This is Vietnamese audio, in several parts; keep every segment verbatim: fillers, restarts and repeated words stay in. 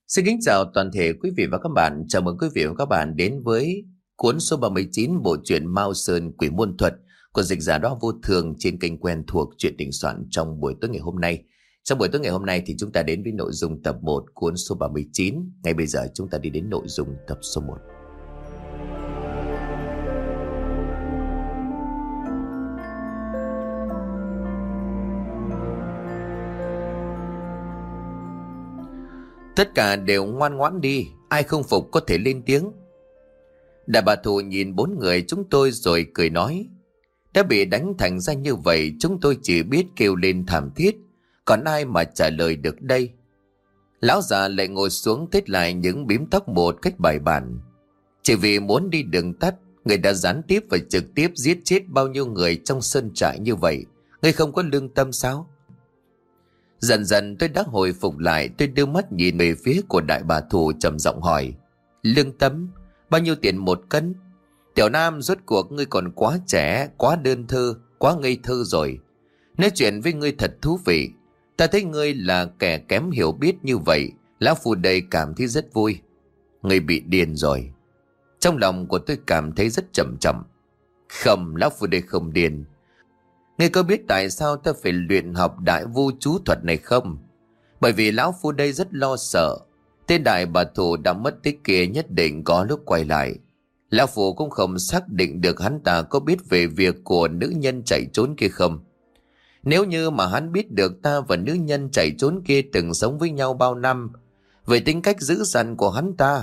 Xin kính chào toàn thể quý vị và các bạn. Chào mừng quý vị và các bạn đến với cuốn số ba mươi chín bộ truyện Mao Sơn Quỷ Môn Thuật của dịch giả Đao Vô Thường trên kênh quen thuộc Truyện Đình Soạn trong buổi tối ngày hôm nay. Trong buổi tối ngày hôm nay thì chúng ta đến với nội dung tập một cuốn số ba mươi chín. Ngay bây giờ chúng ta đi đến nội dung tập số một. Tất cả đều ngoan ngoãn đi, ai không phục có thể lên tiếng. Đại bà Thù nhìn bốn người chúng tôi rồi cười nói: đã bị đánh thành ra như vậy, chúng tôi chỉ biết kêu lên thảm thiết, còn ai mà trả lời được đây. Lão già lại ngồi xuống tết lại những bím tóc một cách bài bản. Chỉ vì muốn đi đường tắt, người đã gián tiếp và trực tiếp giết chết bao nhiêu người trong sơn trại như vậy, người không có lương tâm sao? Dần dần tôi đã hồi phục lại. Tôi đưa mắt nhìn về phía của đại bà Thù, trầm giọng hỏi: lương tâm? Bao nhiêu tiền một cân? Tiểu Nam, rốt cuộc ngươi còn quá trẻ, quá đơn thơ, quá ngây thơ rồi. Nói chuyện với ngươi thật thú vị. Ta thấy ngươi là kẻ kém hiểu biết như vậy, lão phu đây cảm thấy rất vui. Ngươi bị điên rồi. Trong lòng của tôi cảm thấy rất chậm chậm. Không, lão phu đây không điên. Ngươi có biết tại sao ta phải luyện học đại vu chú thuật này không? Bởi vì lão phu đây rất lo sợ tên đại bà Thù đã mất tích kia nhất định có lúc quay lại. Lão phu cũng không xác định được hắn ta có biết về việc của nữ nhân chạy trốn kia không. Nếu như mà hắn biết được ta và nữ nhân chạy trốn kia từng sống với nhau bao năm, về tính cách dữ dằn của hắn ta,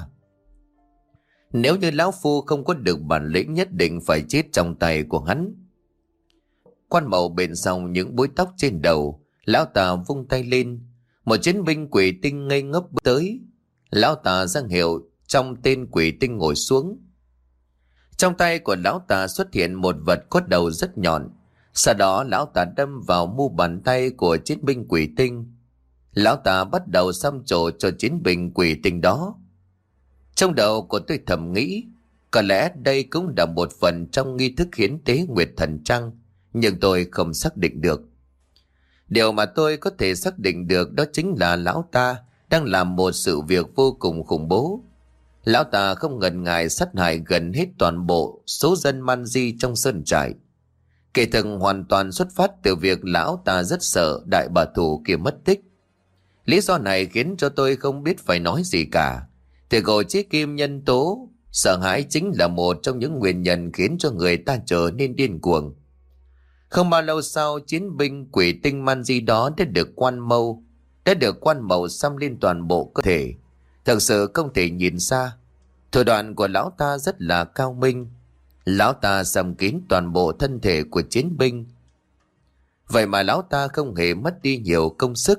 nếu như lão phu không có được bản lĩnh, nhất định phải chết trong tay của hắn. Quan Mậu bện xong những búi tóc trên đầu, lão ta vung tay lên. Một chiến binh quỷ tinh ngây ngốc bước tới. Lão ta ra hiệu trong tên quỷ tinh ngồi xuống. Trong tay của lão ta xuất hiện một vật có đầu rất nhọn. Sau đó lão ta đâm vào mu bàn tay của chiến binh quỷ tinh. Lão ta bắt đầu xăm trổ cho chiến binh quỷ tinh đó. Trong đầu của tôi thầm nghĩ, có lẽ đây cũng là một phần trong nghi thức hiến tế Nguyệt Thần Trăng, nhưng tôi không xác định được. Điều mà tôi có thể xác định được đó chính là lão ta đang làm một sự việc vô cùng khủng bố. Lão ta không ngần ngại sát hại gần hết toàn bộ số dân man di trong sơn trại. Kể thực hoàn toàn xuất phát từ việc lão ta rất sợ đại bà Thù kia mất tích. Lý do này khiến cho tôi không biết phải nói gì cả. Thì gọi chí kim nhân tố sợ hãi chính là một trong những nguyên nhân khiến cho người ta trở nên điên cuồng. Không bao lâu sau, chiến binh quỷ tinh man di đó đã được quan mâu, đã được quan mậu xăm lên toàn bộ cơ thể. Thật sự không thể nhìn xa. Thủ đoạn của lão ta rất là cao minh. Lão ta xăm kín toàn bộ thân thể của chiến binh. Vậy mà lão ta không hề mất đi nhiều công sức.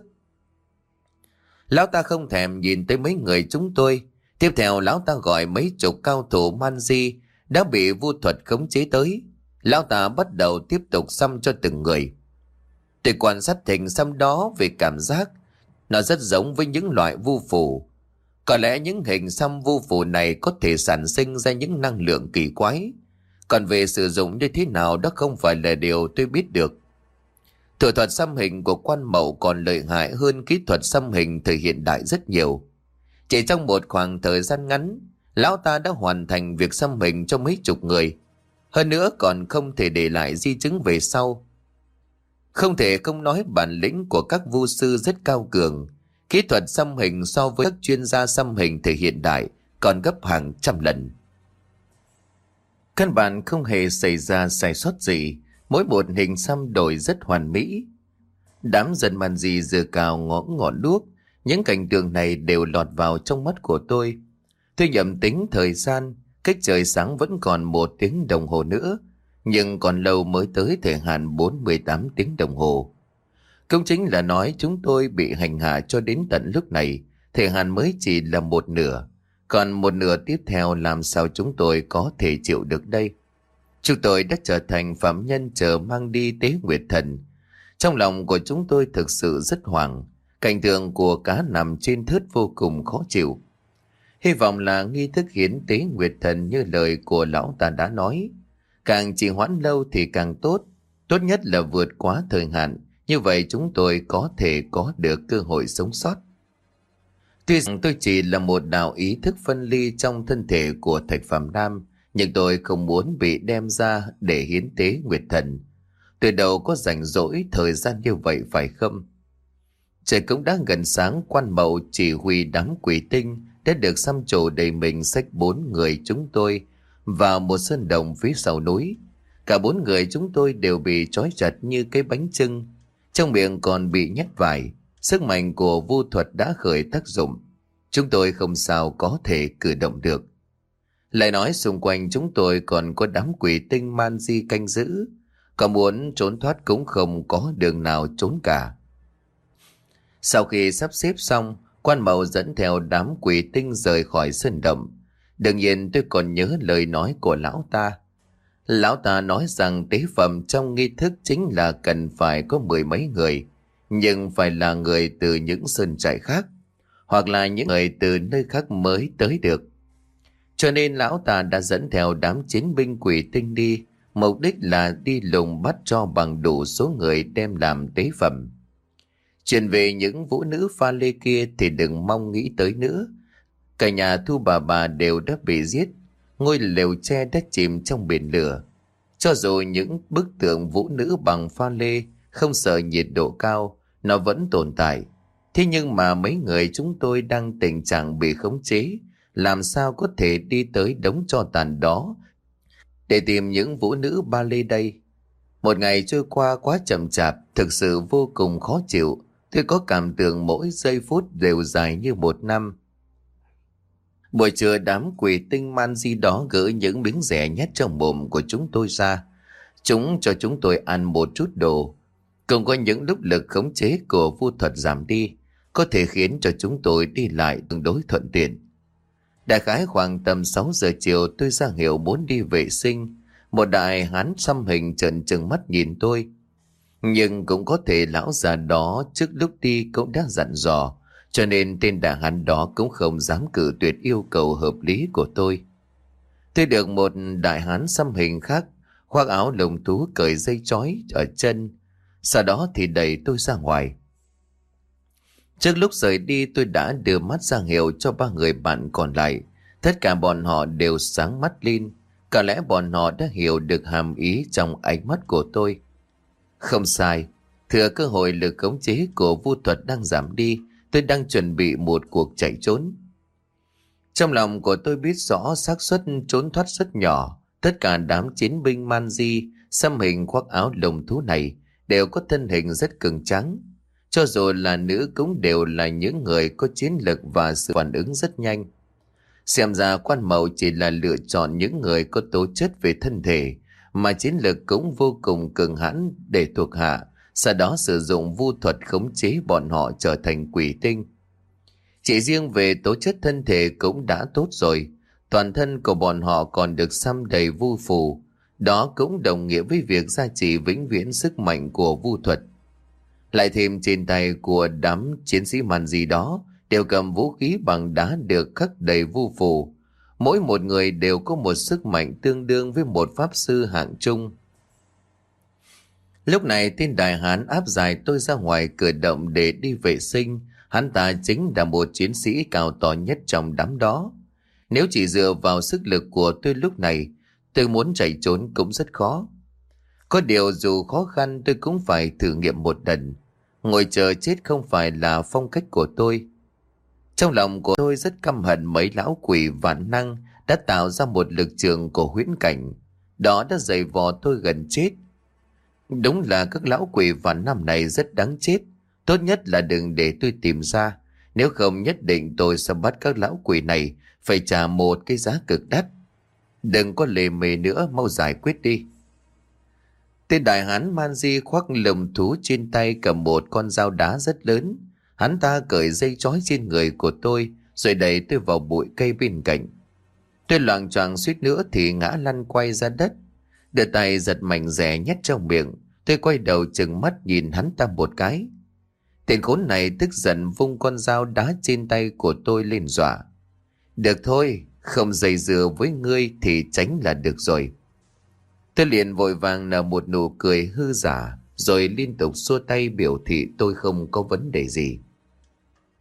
Lão ta không thèm nhìn tới mấy người chúng tôi. Tiếp theo lão ta gọi mấy chục cao thủ man di đã bị vu thuật khống chế tới. Lão ta bắt đầu tiếp tục xăm cho từng người. Tôi quan sát hình xăm đó về cảm giác, nó rất giống với những loại vu phù. Có lẽ những hình xăm vu phù này có thể sản sinh ra những năng lượng kỳ quái. Còn về sử dụng như thế nào đó không phải là điều tôi biết được. Thủ thuật xăm hình của quan mậu còn lợi hại hơn kỹ thuật xăm hình thời hiện đại rất nhiều. Chỉ trong một khoảng thời gian ngắn, lão ta đã hoàn thành việc xăm hình cho mấy chục người. Hơn nữa còn không thể để lại di chứng về sau. Không thể không nói bản lĩnh của các vu sư rất cao cường. Kỹ thuật xăm hình so với các chuyên gia xăm hình thời hiện đại còn gấp hàng trăm lần. Căn bản không hề xảy ra sai sót gì. Mỗi một hình xăm đổi rất hoàn mỹ. Đám dân man di giơ cao ngõ ngọn đuốc. Những cảnh tượng này đều lọt vào trong mắt của tôi. Tôi nhầm tính thời gian. Cách trời sáng vẫn còn một tiếng đồng hồ nữa, nhưng còn lâu mới tới thời hạn bốn mươi tám tiếng đồng hồ. Cũng chính là nói chúng tôi bị hành hạ cho đến tận lúc này, thời hạn mới chỉ là một nửa. Còn một nửa tiếp theo làm sao chúng tôi có thể chịu được đây? Chúng tôi đã trở thành phạm nhân chờ mang đi tế nguyệt thần. Trong lòng của chúng tôi thực sự rất hoảng. Cảnh tượng của cá nằm trên thớt vô cùng khó chịu. Hy vọng là nghi thức hiến tế nguyệt thần như lời của lão ta đã nói. Càng trì hoãn lâu thì càng tốt. Tốt nhất là vượt quá thời hạn. Như vậy chúng tôi có thể có được cơ hội sống sót. Tuy rằng tôi chỉ là một đạo ý thức phân ly trong thân thể của Thạch Phàm Nam, nhưng tôi không muốn bị đem ra để hiến tế Nguyệt Thần. Từ đầu có rảnh rỗi thời gian như vậy phải không? Trời cũng đã gần sáng, quan mậu chỉ huy đám quỷ tinh đã được xăm trổ đầy mình xách bốn người chúng tôi vào một sơn đồng phía sau núi. Cả bốn người chúng tôi đều bị trói chặt như cái bánh chưng, trong miệng còn bị nhét vải. Sức mạnh của vu thuật đã khởi tác dụng. Chúng tôi không sao có thể cử động được. Lại nói xung quanh chúng tôi còn có đám quỷ tinh man di canh giữ. Có muốn trốn thoát cũng không có đường nào trốn cả. Sau khi sắp xếp xong, quan mậu dẫn theo đám quỷ tinh rời khỏi sơn động. Đương nhiên tôi còn nhớ lời nói của lão ta. Lão ta nói rằng tế phẩm trong nghi thức chính là cần phải có mười mấy người, nhưng phải là người từ những sơn trại khác, hoặc là những người từ nơi khác mới tới được. Cho nên lão ta đã dẫn theo đám chiến binh quỷ tinh đi, mục đích là đi lùng bắt cho bằng đủ số người đem làm tế phẩm. Chuyện về những vũ nữ pha lê kia thì đừng mong nghĩ tới nữa. Cả nhà Thu bà bà đều đã bị giết, ngôi lều tre đã chìm trong biển lửa. Cho dù những bức tượng vũ nữ bằng pha lê không sợ nhiệt độ cao, nó vẫn tồn tại. Thế nhưng mà mấy người chúng tôi đang tình trạng bị khống chế, làm sao có thể đi tới đống tro tàn đó để tìm những vũ nữ ba lê đây? Một ngày trôi qua quá chậm chạp, thực sự vô cùng khó chịu. Tôi có cảm tưởng mỗi giây phút đều dài như một năm. Buổi trưa đám quỷ tinh man di đó gỡ những miếng rẻ nhét trong mồm của chúng tôi ra. Chúng cho chúng tôi ăn một chút đồ. Cũng có những lúc lực khống chế của vu thuật giảm đi, có thể khiến cho chúng tôi đi lại tương đối thuận tiện. Đại khái khoảng tầm sáu giờ chiều tôi ra hiệu muốn đi vệ sinh. Một đại hán xăm hình trợn trừng mắt nhìn tôi. Nhưng cũng có thể lão già đó trước lúc đi cũng đã dặn dò, cho nên tên đại hán đó cũng không dám cự tuyệt yêu cầu hợp lý của tôi. Tôi được một đại hán xăm hình khác khoác áo lồng thú cởi dây chói ở chân, sau đó thì đẩy tôi ra ngoài. Trước lúc rời đi tôi đã đưa mắt ra hiệu cho ba người bạn còn lại. Tất cả bọn họ đều sáng mắt lên. Có lẽ bọn họ đã hiểu được hàm ý trong ánh mắt của tôi. Không sai, thừa cơ hội lực khống chế của vu thuật đang giảm đi, tôi đang chuẩn bị một cuộc chạy trốn. Trong lòng của tôi biết rõ xác suất trốn thoát rất nhỏ. Tất cả đám chiến binh man di xăm hình khoác áo lồng thú này đều có thân hình rất cường tráng. Cho dù là nữ cũng đều là những người có chiến lực và sự phản ứng rất nhanh. Xem ra quan mậu chỉ là lựa chọn những người có tố chất về thân thể, mà chiến lực cũng vô cùng cường hãn để thuộc hạ, sau đó sử dụng vu thuật khống chế bọn họ trở thành quỷ tinh. Chỉ riêng về tố chất thân thể cũng đã tốt rồi, toàn thân của bọn họ còn được xăm đầy vu phù, đó cũng đồng nghĩa với việc gia trì vĩnh viễn sức mạnh của vu thuật. Lại thêm trên tay của đám chiến sĩ man di đó đều cầm vũ khí bằng đá được khắc đầy vu phù. Mỗi một người đều có một sức mạnh tương đương với một pháp sư hạng trung. Lúc này tên đại hán áp giải tôi ra ngoài cửa động để đi vệ sinh. Hắn ta chính là một chiến sĩ cao to nhất trong đám đó. Nếu chỉ dựa vào sức lực của tôi lúc này, tôi muốn chạy trốn cũng rất khó. Có điều dù khó khăn tôi cũng phải thử nghiệm một lần. Ngồi chờ chết không phải là phong cách của tôi. Trong lòng của tôi rất căm hận mấy lão quỷ vạn năng đã tạo ra một lực trường của huyễn cảnh. Đó đã giày vò tôi gần chết. Đúng là các lão quỷ vạn năm này rất đáng chết. Tốt nhất là đừng để tôi tìm ra. Nếu không nhất định tôi sẽ bắt các lão quỷ này phải trả một cái giá cực đắt. Đừng có lề mề nữa, mau giải quyết đi. Tên đại hán man di khoác lồng thú trên tay cầm một con dao đá rất lớn. Hắn ta cởi dây trói trên người của tôi rồi đẩy tôi vào bụi cây bên cạnh. Tôi loạng choạng suýt nữa thì ngã lăn quay ra đất. Đưa tay giật mảnh rẻ nhét trong miệng. Tôi quay đầu trừng mắt nhìn hắn ta một cái. Tên khốn này tức giận vung con dao đá trên tay của tôi lên dọa. Được thôi, không dây dừa với ngươi thì tránh là được rồi. Tôi liền vội vàng nở một nụ cười hư giả, rồi liên tục xua tay biểu thị tôi không có vấn đề gì.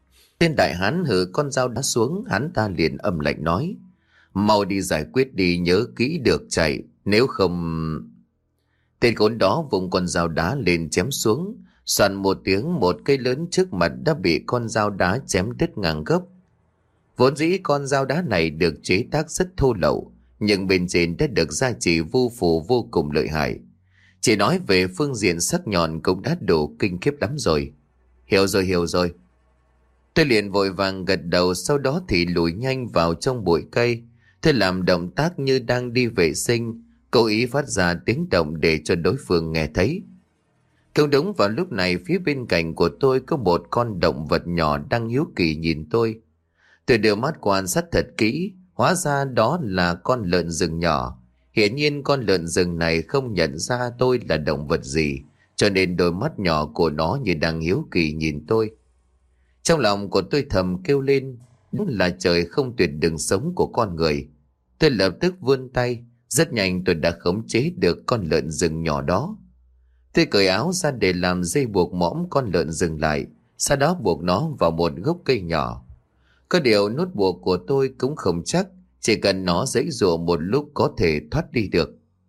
Tên đại hán hừ con dao đá xuống, hắn ta liền âm lạnh nói: mau đi giải quyết đi, nhớ kỹ được chạy, nếu không... Tên khốn đó vùng con dao đá lên chém xuống. Soàn một tiếng, một cây lớn trước mặt đã bị con dao đá chém đứt ngang gốc. Vốn dĩ con dao đá này được chế tác rất thô lậu, nhưng bên trên đã được gia trì vu phù vô cùng lợi hại. Chỉ nói về phương diện sắc nhọn cũng đã đủ kinh khiếp lắm rồi. Hiểu rồi, hiểu rồi. Tôi liền vội vàng gật đầu, sau đó thì lùi nhanh vào trong bụi cây. Tôi làm động tác như đang đi vệ sinh, cố ý phát ra tiếng động để cho đối phương nghe thấy. Cũng đúng vào lúc này, phía bên cạnh của tôi có một con động vật nhỏ đang hiếu kỳ nhìn tôi. Tôi đưa mắt quan sát thật kỹ, hóa ra đó là con lợn rừng nhỏ. Hiển nhiên con lợn rừng này không nhận ra tôi là động vật gì, cho nên đôi mắt nhỏ của nó như đang hiếu kỳ nhìn tôi. Trong lòng của tôi thầm kêu lên, đúng là trời không tuyệt đường sống của con người. Tôi lập tức vươn tay, rất nhanh tôi đã khống chế được con lợn rừng nhỏ đó. Tôi cởi áo ra để làm dây buộc mõm con lợn rừng lại, sau đó buộc nó vào một gốc cây nhỏ. Có điều nút buộc của tôi cũng không chắc, chỉ cần nó giãy giụa một lúc có thể thoát đi được.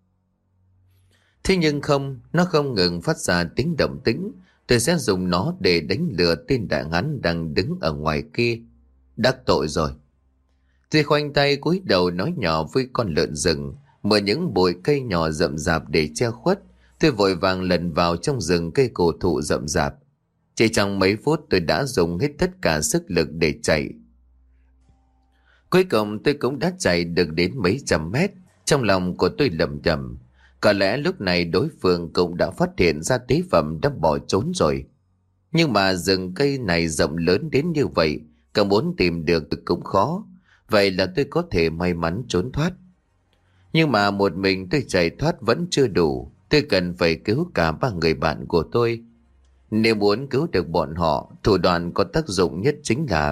Thế nhưng không, nó không ngừng phát ra tiếng động tĩnh. Tôi sẽ dùng nó để đánh lừa tên đại hán đang đứng ở ngoài kia. Đắc tội rồi. Tôi khoanh tay cúi đầu nói nhỏ với con lợn rừng, mở những bụi cây nhỏ rậm rạp để che khuất. Tôi vội vàng lần vào trong rừng cây cổ thụ rậm rạp. Chỉ trong mấy phút tôi đã dùng hết tất cả sức lực để chạy. Cuối cùng tôi cũng đã chạy được đến mấy trăm mét. Trong lòng của tôi lẩm bẩm, có lẽ lúc này đối phương cũng đã phát hiện ra tế phẩm đã bỏ trốn rồi. Nhưng mà rừng cây này rộng lớn đến như vậy, cả muốn tìm được cũng khó. Vậy là tôi có thể may mắn trốn thoát. Nhưng mà một mình tôi chạy thoát vẫn chưa đủ. Tôi cần phải cứu cả ba người bạn của tôi. Nếu muốn cứu được bọn họ, thủ đoạn có tác dụng nhất chính là...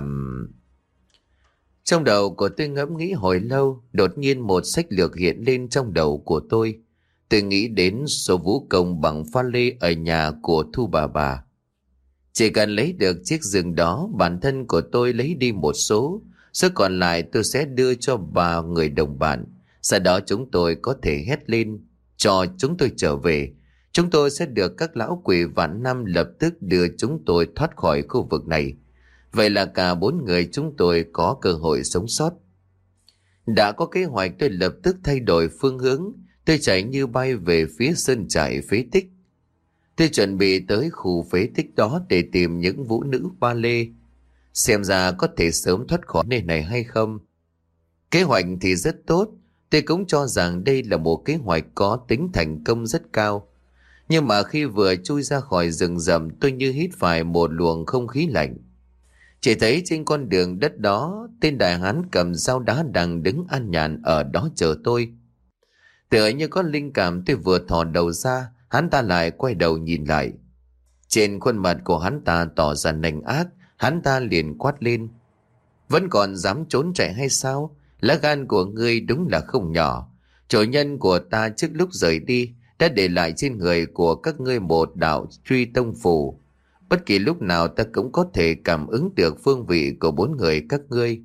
Trong đầu của tôi ngẫm nghĩ hồi lâu, đột nhiên một sách lược hiện lên trong đầu của tôi. Tôi nghĩ đến số vũ công bằng pha lê ở nhà của Thu bà bà. Chỉ cần lấy được chiếc giường đó, bản thân của tôi lấy đi một số, số còn lại tôi sẽ đưa cho ba người đồng bạn. Sau đó chúng tôi có thể hét lên, cho chúng tôi trở về. Chúng tôi sẽ được các lão quỷ vạn năm lập tức đưa chúng tôi thoát khỏi khu vực này. Vậy là cả bốn người chúng tôi có cơ hội sống sót. Đã có kế hoạch, tôi lập tức thay đổi phương hướng. Tôi chạy như bay về phía sân trại phế tích. Tôi chuẩn bị tới khu phế tích đó để tìm những vũ nữ ba lê, xem ra có thể sớm thoát khỏi nơi này hay không. Kế hoạch thì rất tốt. Tôi cũng cho rằng đây là một kế hoạch có tính thành công rất cao. Nhưng mà khi vừa chui ra khỏi rừng rậm, tôi như hít phải một luồng không khí lạnh. Chỉ thấy trên con đường đất đó, tên đại hán cầm dao đá đang đứng an nhàn ở đó chờ tôi. Tựa như có linh cảm, tôi vừa thò đầu ra, hắn ta lại quay đầu nhìn lại. Trên khuôn mặt của hắn ta tỏ ra nanh ác, hắn ta liền quát lên: vẫn còn dám trốn chạy hay sao? Lá gan của ngươi đúng là không nhỏ. Chủ nhân của ta trước lúc rời đi đã để lại trên người của các ngươi một đạo truy tông phù. Bất kỳ lúc nào ta cũng có thể cảm ứng được phương vị của bốn người các ngươi.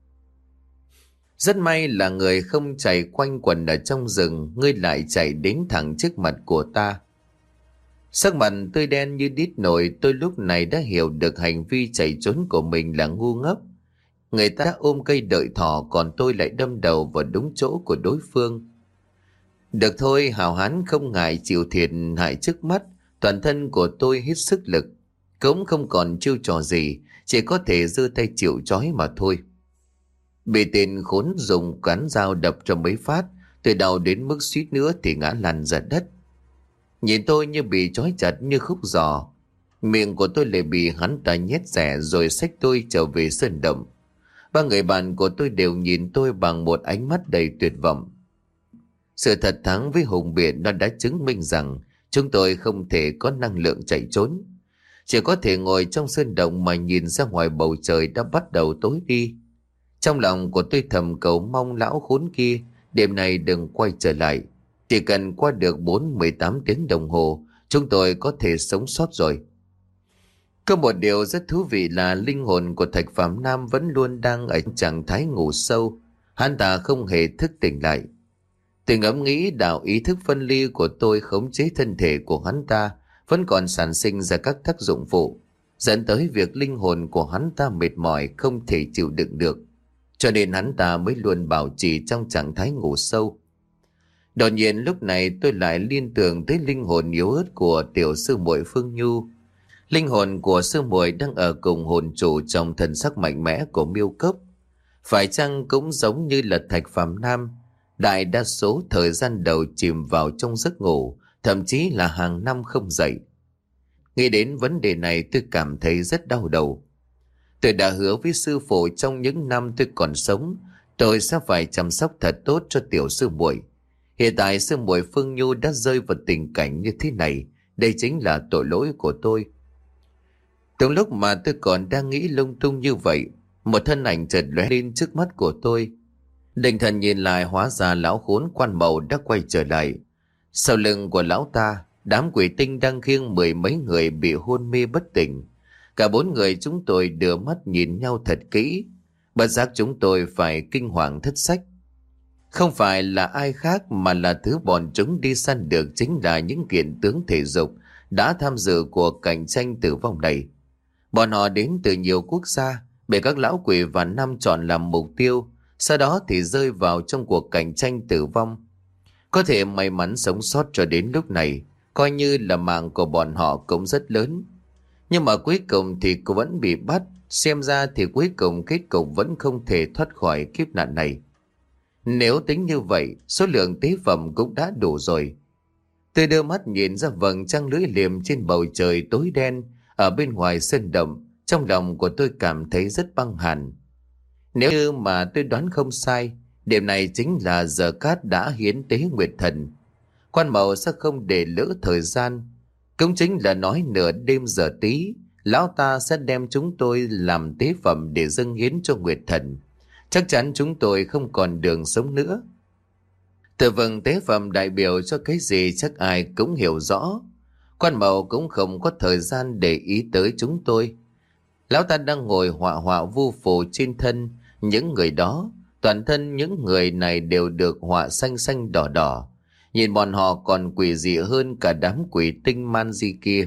Rất may là người không chạy quanh quẩn ở trong rừng, ngươi lại chạy đến thẳng trước mặt của ta. Sắc mặt tươi đen như đít nổi, tôi lúc này đã hiểu được hành vi chạy trốn của mình là ngu ngốc. Người ta đã ôm cây đợi thỏ, còn tôi lại đâm đầu vào đúng chỗ của đối phương. Được thôi, hào hán không ngại chịu thiệt hại trước mắt, toàn thân của tôi hết sức lực. Cũng không còn chiêu trò gì, chỉ có thể giơ tay chịu trói mà thôi. Bị tên khốn dùng cán dao đập cho mấy phát, tôi đau đến mức suýt nữa thì ngã lăn ra đất. Nhìn tôi như bị trói chặt như khúc giò. Miệng của tôi lại bị hắn ta nhét rẻ rồi xách tôi trở về sơn động. Ba người bạn của tôi đều nhìn tôi bằng một ánh mắt đầy tuyệt vọng. Sự thật thắng với hùng biện nó đã chứng minh rằng chúng tôi không thể có năng lượng chạy trốn. Chỉ có thể ngồi trong sơn động mà nhìn ra ngoài bầu trời đã bắt đầu tối đi. Trong lòng của tôi thầm cầu mong lão khốn kia đêm nay đừng quay trở lại. Chỉ cần qua được bốn mươi tám tiếng đồng hồ, chúng tôi có thể sống sót rồi. Có một điều rất thú vị là linh hồn của Thạch Phạm Nam vẫn luôn đang ở trạng thái ngủ sâu. Hắn ta không hề thức tỉnh lại. Từng ngẫm nghĩ đạo ý thức phân ly của tôi khống chế thân thể của hắn ta vẫn còn sản sinh ra các tác dụng phụ, dẫn tới việc linh hồn của hắn ta mệt mỏi không thể chịu đựng được. Cho nên hắn ta mới luôn bảo trì trong trạng thái ngủ sâu. Đột nhiên lúc này tôi lại liên tưởng tới linh hồn yếu ớt của tiểu sư muội Phương Nhu. Linh hồn của sư muội đang ở cùng hồn chủ trong thần sắc mạnh mẽ của Miêu Cốc. Phải chăng cũng giống như là Thạch Phạm Nam, đại đa số thời gian đầu chìm vào trong giấc ngủ, thậm chí là hàng năm không dậy. Nghĩ đến vấn đề này tôi cảm thấy rất đau đầu. Tôi đã hứa với sư phụ trong những năm tôi còn sống, tôi sẽ phải chăm sóc thật tốt cho tiểu sư muội. Hiện tại sư muội Phương Nhu đã rơi vào tình cảnh như thế này, đây chính là tội lỗi của tôi. Trong lúc mà tôi còn đang nghĩ lung tung như vậy, một thân ảnh chợt lóe lên trước mắt của tôi. Định thần nhìn lại, hóa ra lão khốn Quan Mậu đã quay trở lại. Sau lưng của lão ta, đám quỷ tinh đang khiêng mười mấy người bị hôn mê bất tỉnh. Cả bốn người chúng tôi đưa mắt nhìn nhau thật kỹ. Bất giác chúng tôi phải kinh hoàng thất sách. Không phải là ai khác mà là thứ bọn chúng đi săn được chính là những kiện tướng thể dục đã tham dự cuộc cạnh tranh tử vong này. Bọn họ đến từ nhiều quốc gia, bị các lão quỷ và năm chọn làm mục tiêu, sau đó thì rơi vào trong cuộc cạnh tranh tử vong. Có thể may mắn sống sót cho đến lúc này, coi như là mạng của bọn họ cũng rất lớn. Nhưng mà cuối cùng thì cô vẫn bị bắt, xem ra thì cuối cùng kết cục vẫn không thể thoát khỏi kiếp nạn này. Nếu tính như vậy, số lượng tế phẩm cũng đã đủ rồi. Tôi đưa mắt nhìn ra vầng trăng lưỡi liềm trên bầu trời tối đen ở bên ngoài sơn động, trong lòng của tôi cảm thấy rất băng hàn. Nếu như mà tôi đoán không sai, đêm này chính là giờ cát đã hiến tế Nguyệt Thần. Quan Mậu sẽ không để lỡ thời gian. Cũng chính là nói nửa đêm giờ tí, lão ta sẽ đem chúng tôi làm tế phẩm để dâng hiến cho Nguyệt Thần. Chắc chắn chúng tôi không còn đường sống nữa. Từ vầng tế phẩm đại biểu cho cái gì chắc ai cũng hiểu rõ. Quan Mậu cũng không có thời gian để ý tới chúng tôi. Lão ta đang ngồi họa họa vu phù trên thân những người đó. Toàn thân những người này đều được họa xanh xanh đỏ đỏ. Nhìn bọn họ còn quỷ dị hơn cả đám quỷ tinh man di kia.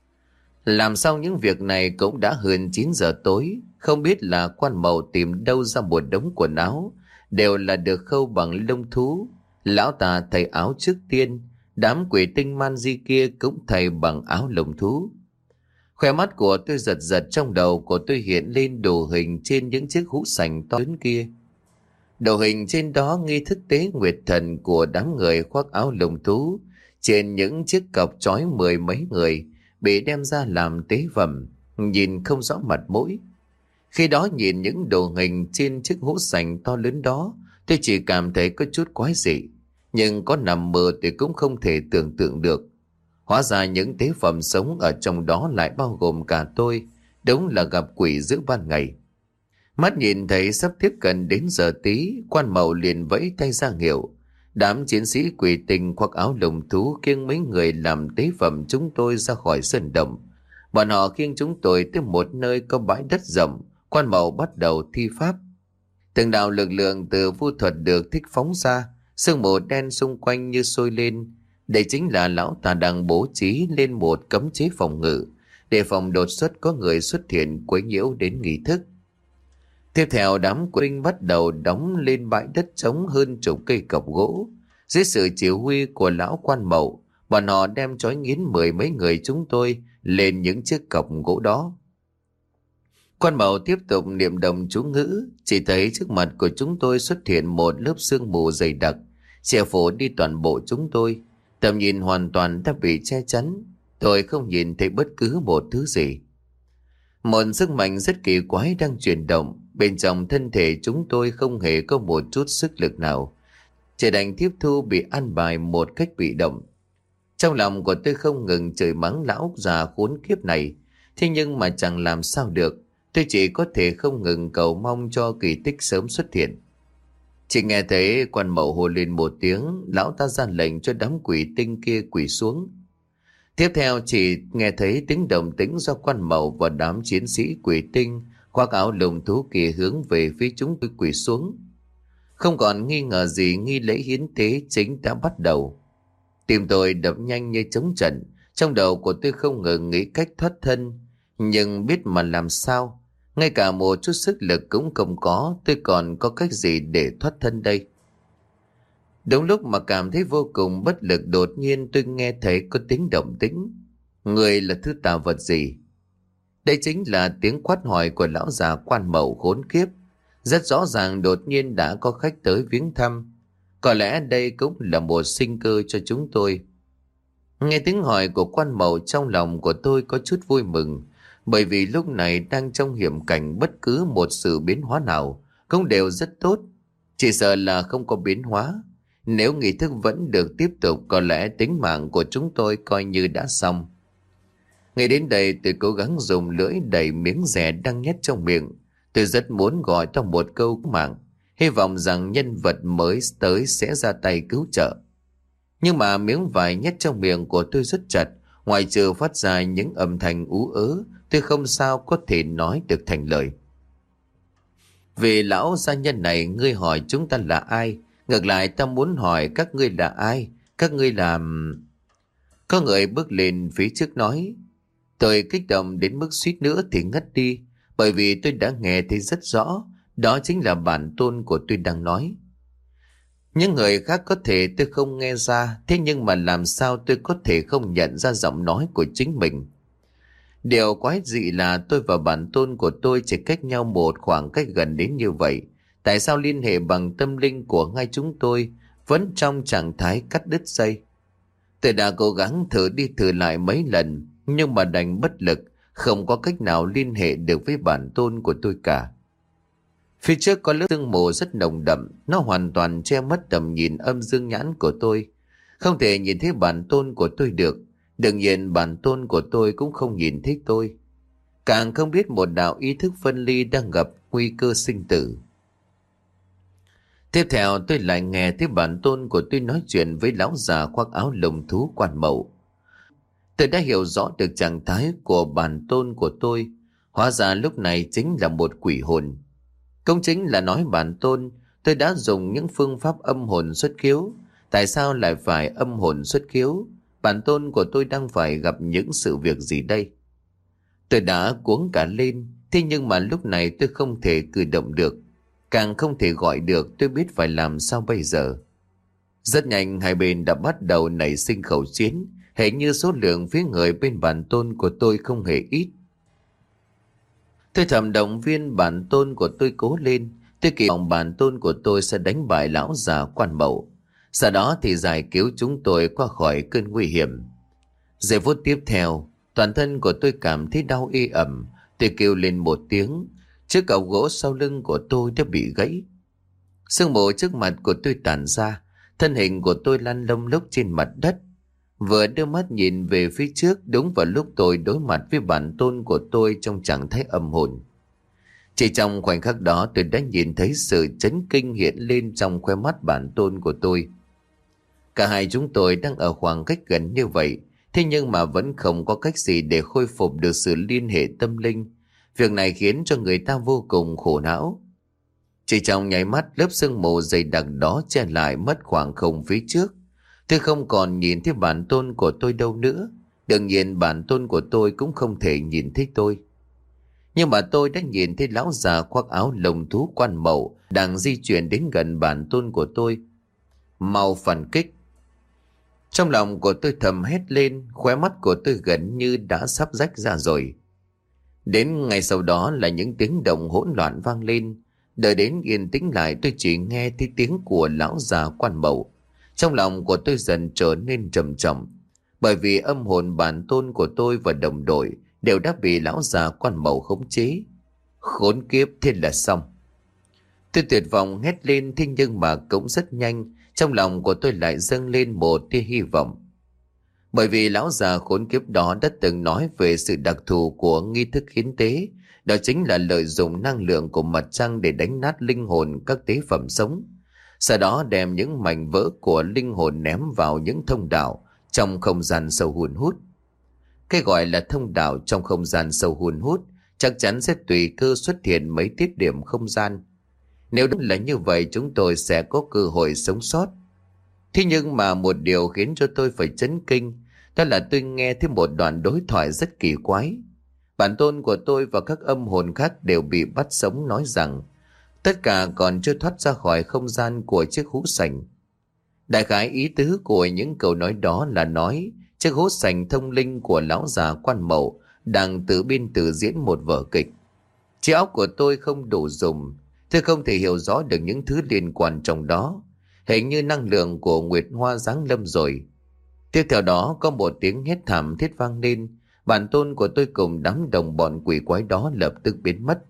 Làm xong những việc này cũng đã hơn chín giờ tối. Không biết là Quan Mậu tìm đâu ra một đống quần áo, đều là được khâu bằng lông thú. Lão ta thay áo trước tiên, đám quỷ tinh man di kia cũng thay bằng áo lông thú. Khóe mắt của tôi giật giật, trong đầu của tôi hiện lên đồ hình trên những chiếc hũ sành to lớn kia. Đồ hình trên đó nghi thức tế Nguyệt Thần của đám người khoác áo lông thú, trên những chiếc cọc trói mười mấy người bị đem ra làm tế phẩm, nhìn không rõ mặt mũi. Khi đó nhìn những đồ hình trên chiếc hũ sành to lớn đó, tôi chỉ cảm thấy có chút quái dị, nhưng có nằm mơ thì cũng không thể tưởng tượng được. Hóa ra những tế phẩm sống ở trong đó lại bao gồm cả tôi, đúng là gặp quỷ giữa ban ngày. Mắt nhìn thấy sắp tiếp cận đến giờ tí, Quan Mậu liền vẫy tay ra hiệu. Đám chiến sĩ quỷ tinh khoác áo lông thú kiêng mấy người làm tế phẩm chúng tôi ra khỏi sân động. Bọn họ khiêng chúng tôi tới một nơi có bãi đất rộng. Quan Mậu bắt đầu thi pháp. Từng đạo lực lượng từ vu thuật được thích phóng ra, sương mù đen xung quanh như sôi lên. Đây chính là lão ta đang bố trí lên một cấm chế phòng ngự, để phòng đột xuất có người xuất hiện quấy nhiễu đến nghi thức. Tiếp theo đám quỷ binh bắt đầu đóng lên bãi đất trống hơn chục cây cọc gỗ. Dưới sự chỉ huy của lão Quan Mậu, bọn họ đem trói nghiến mười mấy người chúng tôi lên những chiếc cọc gỗ đó. Quan Mậu tiếp tục niệm đồng chú ngữ, chỉ thấy trước mặt của chúng tôi xuất hiện một lớp sương mù dày đặc, che phủ đi toàn bộ chúng tôi. Tầm nhìn hoàn toàn đã bị che chắn, tôi không nhìn thấy bất cứ một thứ gì. Một sức mạnh rất kỳ quái đang chuyển động, bên trong thân thể chúng tôi không hề có một chút sức lực nào, chỉ đành tiếp thu bị an bài một cách bị động. Trong lòng của tôi không ngừng chửi mắng lão già khốn kiếp này, thế nhưng mà chẳng làm sao được, tôi chỉ có thể không ngừng cầu mong cho kỳ tích sớm xuất hiện. Chỉ nghe thấy Quan Mậu hô lên một tiếng, lão ta ra lệnh cho đám quỷ tinh kia quỳ xuống. Tiếp theo chỉ nghe thấy tiếng động tĩnh do quan mậu và đám chiến sĩ quỷ tinh khoác áo lồng thú kia hướng về phía chúng tôi quỳ xuống. Không còn nghi ngờ gì, nghi lễ hiến tế chính đã bắt đầu. Tim tôi đập nhanh như trống trận, trong đầu của tôi không ngừng nghĩ cách thoát thân, nhưng biết mà làm sao. Ngay cả một chút sức lực cũng không có, tôi còn có cách gì để thoát thân đây? Đúng lúc mà cảm thấy vô cùng bất lực, đột nhiên tôi nghe thấy có tiếng động tĩnh. Người là thứ tà vật gì? Đây chính là tiếng quát hỏi của lão già quan mậu khốn kiếp. Rất rõ ràng đột nhiên đã có khách tới viếng thăm. Có lẽ đây cũng là một sinh cơ cho chúng tôi. Nghe tiếng hỏi của quan mậu, trong lòng của tôi có chút vui mừng, bởi vì lúc này đang trong hiểm cảnh, bất cứ một sự biến hóa nào cũng đều rất tốt. Chỉ sợ là không có biến hóa, nếu nghi thức vẫn được tiếp tục, có lẽ tính mạng của chúng tôi coi như đã xong. Ngay đến đây tôi cố gắng dùng lưỡi đẩy miếng dẻ đang nhét trong miệng. Tôi rất muốn gọi to một câu mạng, hy vọng rằng nhân vật mới tới sẽ ra tay cứu trợ. Nhưng mà miếng vải nhét trong miệng của tôi rất chặt, ngoại trừ phát ra những âm thanh ú ớ, tôi không sao có thể nói được thành lời. Vì lão gia nhân này, ngươi hỏi chúng ta là ai? Ngược lại ta muốn hỏi các ngươi là ai? Các ngươi làm... Có người bước lên phía trước nói. Tôi kích động đến mức suýt nữa thì ngất đi, bởi vì tôi đã nghe thấy rất rõ, đó chính là bản tôn của tôi đang nói. Những người khác có thể tôi không nghe ra, thế nhưng mà làm sao tôi có thể không nhận ra giọng nói của chính mình? Điều quái dị là tôi và bản tôn của tôi chỉ cách nhau một khoảng cách gần đến như vậy. Tại sao liên hệ bằng tâm linh của ngay chúng tôi vẫn trong trạng thái cắt đứt dây? Tôi đã cố gắng thử đi thử lại mấy lần, nhưng mà đành bất lực, không có cách nào liên hệ được với bản tôn của tôi cả. Phía trước có lớp sương mù rất nồng đậm, nó hoàn toàn che mất tầm nhìn âm dương nhãn của tôi. Không thể nhìn thấy bản tôn của tôi được, đương nhiên bản tôn của tôi cũng không nhìn thấy tôi. Càng không biết một đạo ý thức phân ly đang gặp nguy cơ sinh tử. Tiếp theo tôi lại nghe thấy bản tôn của tôi nói chuyện với lão già khoác áo lồng thú quan mậu. Tôi đã hiểu rõ được trạng thái của bản tôn của tôi. Hóa ra lúc này chính là một quỷ hồn. Công chính là nói bản tôn, tôi đã dùng những phương pháp âm hồn xuất khiếu. Tại sao lại phải âm hồn xuất khiếu? Bản tôn của tôi đang phải gặp những sự việc gì đây? Tôi đã cuống cả lên, thế nhưng mà lúc này tôi không thể cử động được, càng không thể gọi được. Tôi biết phải làm sao bây giờ. Rất nhanh hai bên đã bắt đầu nảy sinh khẩu chiến, hệ như số lượng phía người bên bản tôn của tôi không hề ít. Tôi thầm động viên bản tôn của tôi cố lên. Tôi kỳ vọng bản tôn của tôi sẽ đánh bại lão già quan mậu, sau đó thì giải cứu chúng tôi qua khỏi cơn nguy hiểm. Giây phút tiếp theo, toàn thân của tôi cảm thấy đau ê ẩm. Tôi kêu lên một tiếng, chiếc cọc gỗ sau lưng của tôi đã bị gãy. Sương mù trước mặt của tôi tản ra, thân hình của tôi lăn lông lốc trên mặt đất. Vừa đưa mắt nhìn về phía trước, đúng vào lúc tôi đối mặt với bản tôn của tôi trong trạng thái âm hồn. Chỉ trong khoảnh khắc đó, tôi đã nhìn thấy sự chấn kinh hiện lên trong khóe mắt bản tôn của tôi. Cả hai chúng tôi đang ở khoảng cách gần như vậy, thế nhưng mà vẫn không có cách gì để khôi phục được sự liên hệ tâm linh. Việc này khiến cho người ta vô cùng khổ não. Chỉ trong nháy mắt, lớp sương mù dày đặc đó che lại mất khoảng không phía trước. Tôi không còn nhìn thấy bản tôn của tôi đâu nữa. Đương nhiên bản tôn của tôi cũng không thể nhìn thấy tôi. Nhưng mà tôi đã nhìn thấy lão già khoác áo lồng thú quan mậu đang di chuyển đến gần bản tôn của tôi. Mau phản kích! Trong lòng của tôi thầm hét lên, khóe mắt của tôi gần như đã sắp rách ra rồi. Đến ngày sau đó là những tiếng động hỗn loạn vang lên. Đợi đến yên tĩnh lại, tôi chỉ nghe thấy tiếng của lão già quan mậu. Trong lòng của tôi dần trở nên trầm trọng, bởi vì âm hồn bản tôn của tôi và đồng đội đều đã bị lão già quan mậu khống chế. Khốn kiếp, thế là xong. Tôi tuyệt vọng hét lên, thế nhưng mà cũng rất nhanh, trong lòng của tôi lại dâng lên một tia hy vọng. Bởi vì lão già khốn kiếp đó đã từng nói về sự đặc thù của nghi thức hiến tế, đó chính là lợi dụng năng lượng của mặt trăng để đánh nát linh hồn các tế phẩm sống. Sau đó đem những mảnh vỡ của linh hồn ném vào những thông đạo trong không gian sâu hun hút. Cái gọi là thông đạo trong không gian sâu hun hút chắc chắn sẽ tùy cơ xuất hiện mấy tiết điểm không gian. Nếu đúng là như vậy chúng tôi sẽ có cơ hội sống sót. Thế nhưng mà một điều khiến cho tôi phải chấn kinh, đó là tôi nghe thấy một đoạn đối thoại rất kỳ quái. Bản tôn của tôi và các âm hồn khác đều bị bắt sống nói rằng tất cả còn chưa thoát ra khỏi không gian của chiếc hũ sành. Đại khái ý tứ của những câu nói đó là nói chiếc hũ sành thông linh của lão già Quan Mậu đang tự biên tự diễn một vở kịch. Trí óc của tôi không đủ dùng, tôi không thể hiểu rõ được những thứ liên quan trong đó. Hình như năng lượng của Nguyệt Hoa giáng lâm rồi. Tiếp theo đó có một tiếng hét thảm thiết vang lên. Bản tôn của tôi cùng đám đồng bọn quỷ quái đó lập tức biến mất.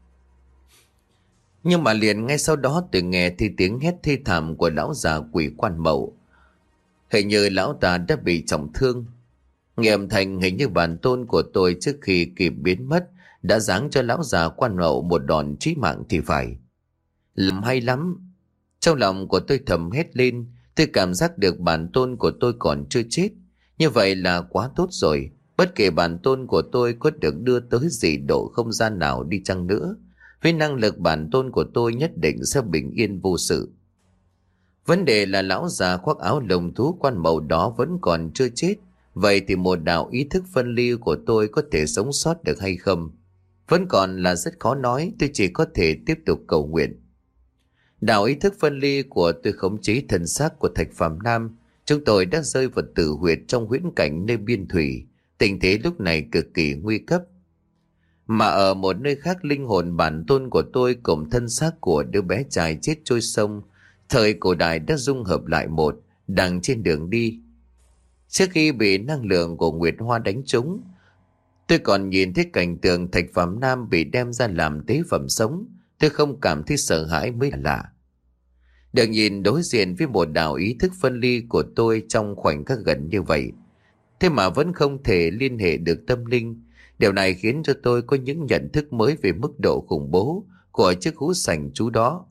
Nhưng mà liền ngay sau đó tôi nghe thì tiếng hét thê thảm của lão già quỷ Quan Mậu. Hình như lão ta đã bị trọng thương. Nghe âm thanh hình như bản tôn của tôi trước khi kịp biến mất đã giáng cho lão già Quan Mậu một đòn chí mạng thì phải. Làm hay lắm. Trong lòng của tôi thầm hét lên. Tôi cảm giác được bản tôn của tôi còn chưa chết. Như vậy là quá tốt rồi. Bất kể bản tôn của tôi có được đưa tới dị độ không gian nào đi chăng nữa, với năng lực bản tôn của tôi nhất định sẽ bình yên vô sự. Vấn đề là lão già khoác áo lồng thú Quan Mậu đó vẫn còn chưa chết. Vậy thì một đạo ý thức phân ly của tôi có thể sống sót được hay không? Vẫn còn là rất khó nói, tôi chỉ có thể tiếp tục cầu nguyện. Đạo ý thức phân ly của tôi khống chế thân xác của Thạch Phàm Nam. Chúng tôi đã rơi vào tử huyệt trong huyễn cảnh nơi biên thủy. Tình thế lúc này cực kỳ nguy cấp. Mà ở một nơi khác, linh hồn bản tôn của tôi cùng thân xác của đứa bé trai chết trôi sông thời cổ đại đã dung hợp lại một, đang trên đường đi. Trước khi bị năng lượng của Nguyệt Hoa đánh trúng, tôi còn nhìn thấy cảnh tượng Thạch Phàm Nam bị đem ra làm tế phẩm sống. Tôi không cảm thấy sợ hãi mới là lạ. Được nhìn đối diện với một đạo ý thức phân ly của tôi trong khoảnh khắc gần như vậy, thế mà vẫn không thể liên hệ được tâm linh. Điều này khiến cho tôi có những nhận thức mới về mức độ khủng bố của chiếc hũ sành chú đó.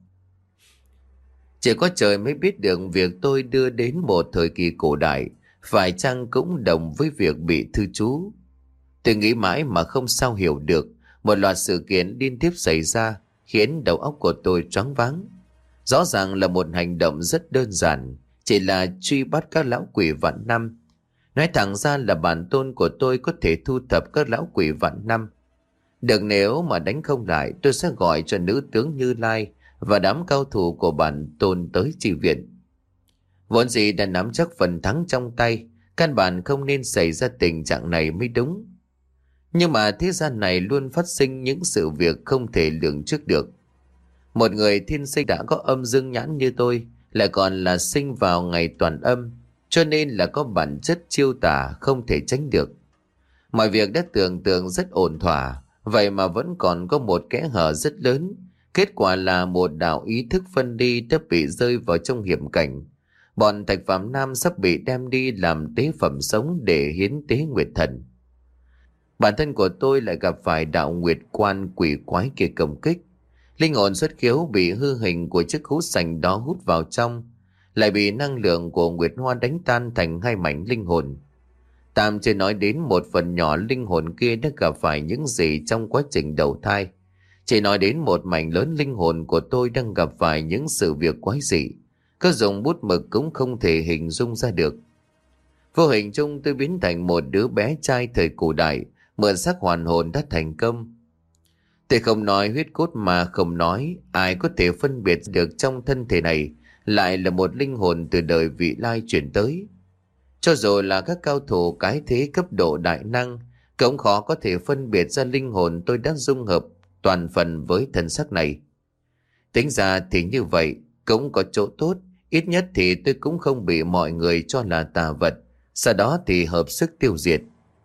Chỉ có trời mới biết được việc tôi đưa đến một thời kỳ cổ đại phải chăng cũng đồng với việc bị thư chú. Tôi nghĩ mãi mà không sao hiểu được. Một loạt sự kiện liên tiếp xảy ra khiến đầu óc của tôi choáng váng. Rõ ràng là một hành động rất đơn giản, chỉ là truy bắt các lão quỷ vạn năm. Nói thẳng ra là bản tôn của tôi có thể thu thập các lão quỷ vạn năm. Được, nếu mà đánh không lại, tôi sẽ gọi cho nữ tướng Như Lai và đám cao thủ của bản tôn tới chi viện. Vốn dĩ đã nắm chắc phần thắng trong tay, căn bản không nên xảy ra tình trạng này mới đúng. Nhưng mà thế gian này luôn phát sinh những sự việc không thể lường trước được. Một người thiên sinh đã có âm dương nhãn như tôi, lại còn là sinh vào ngày toàn âm, cho nên là có bản chất chiêu tả không thể tránh được. Mọi việc đã tưởng tượng rất ổn thỏa, vậy mà vẫn còn có một kẽ hở rất lớn. Kết quả là một đạo ý thức phân ly đã bị rơi vào trong hiểm cảnh. Bọn Thạch Phàm Nam sắp bị đem đi làm tế phẩm sống để hiến tế Nguyệt Thần. Bản thân của tôi lại gặp phải đạo Nguyệt Quan quỷ quái kia công kích. Linh hồn xuất khiếu bị hư hình của chiếc hũ sành đó hút vào trong, lại bị năng lượng của Nguyệt Hoa đánh tan thành hai mảnh linh hồn. Tạm chưa nói đến một phần nhỏ linh hồn kia đã gặp phải những gì trong quá trình đầu thai. Chỉ nói đến một mảnh lớn linh hồn của tôi đang gặp phải những sự việc quái dị. Có dùng bút mực cũng không thể hình dung ra được. Vô hình chung tôi biến thành một đứa bé trai thời cổ đại, mượn xác hoàn hồn đã thành công. Tôi không nói huyết cốt mà không nói, ai có thể phân biệt được trong thân thể này lại là một linh hồn từ đời vị lai chuyển tới. Cho dù là các cao thủ cái thế cấp độ đại năng, cũng khó có thể phân biệt ra linh hồn tôi đã dung hợp toàn phần với thân xác này. Tính ra thì như vậy cũng có chỗ tốt, ít nhất thì tôi cũng không bị mọi người cho là tà vật, sau đó thì hợp sức tiêu diệt.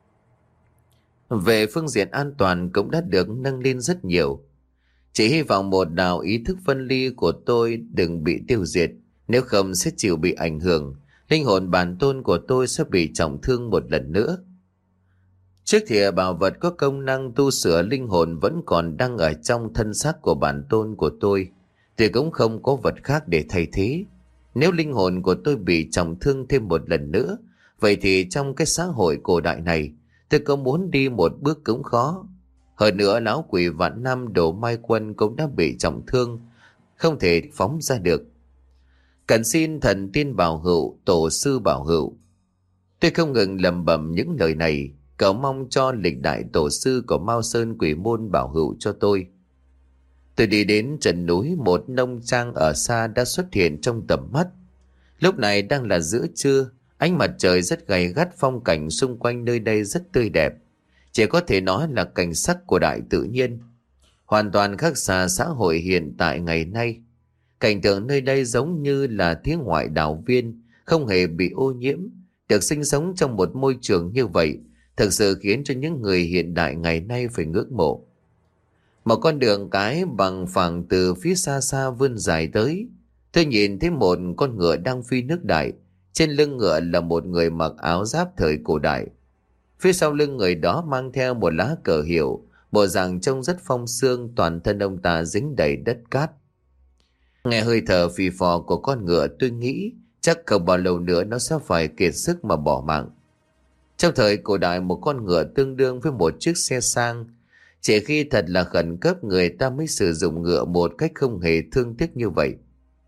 Về phương diện an toàn cũng đã được nâng lên rất nhiều. Chỉ hy vọng một đạo ý thức phân ly của tôi đừng bị tiêu diệt, nếu không sẽ chịu bị ảnh hưởng. Linh hồn bản tôn của tôi sẽ bị trọng thương một lần nữa. Chiếc thìa bảo vật có công năng tu sửa linh hồn vẫn còn đang ở trong thân xác của bản tôn của tôi, thì cũng không có vật khác để thay thế. Nếu linh hồn của tôi bị trọng thương thêm một lần nữa, vậy thì trong cái xã hội cổ đại này, tôi có muốn đi một bước cũng khó. Hơn nữa lão quỷ vạn năm Đồ Mai Quân cũng đã bị trọng thương, không thể phóng ra được. Cần xin thần tiên bảo hữu, tổ sư bảo hữu. Tôi không ngừng lẩm bẩm những lời này, cầu mong cho lịch đại tổ sư của Mao Sơn Quỷ Môn bảo hữu cho tôi. Tôi đi đến chân núi, một nông trang ở xa đã xuất hiện trong tầm mắt. Lúc này đang là giữa trưa, ánh mặt trời rất gay gắt, phong cảnh xung quanh nơi đây rất tươi đẹp. Chỉ có thể nói là cảnh sắc của đại tự nhiên, hoàn toàn khác xa xã hội hiện tại ngày nay. Cảnh tượng nơi đây giống như là thiên ngoại đảo viên, không hề bị ô nhiễm. Được sinh sống trong một môi trường như vậy thực sự khiến cho những người hiện đại ngày nay phải ngưỡng mộ. Một con đường cái bằng phẳng từ phía xa xa vươn dài tới. Tôi nhìn thấy một con ngựa đang phi nước đại. Trên lưng ngựa là một người mặc áo giáp thời cổ đại. Phía sau lưng người đó mang theo một lá cờ hiệu, bộ dạng trông rất phong sương, toàn thân ông ta dính đầy đất cát. Nghe hơi thở phì phò của con ngựa, tôi nghĩ chắc không bao lâu nữa nó sẽ phải kiệt sức mà bỏ mạng. Trong thời cổ đại, một con ngựa tương đương với một chiếc xe sang. Chỉ khi thật là khẩn cấp người ta mới sử dụng ngựa một cách không hề thương tiếc như vậy.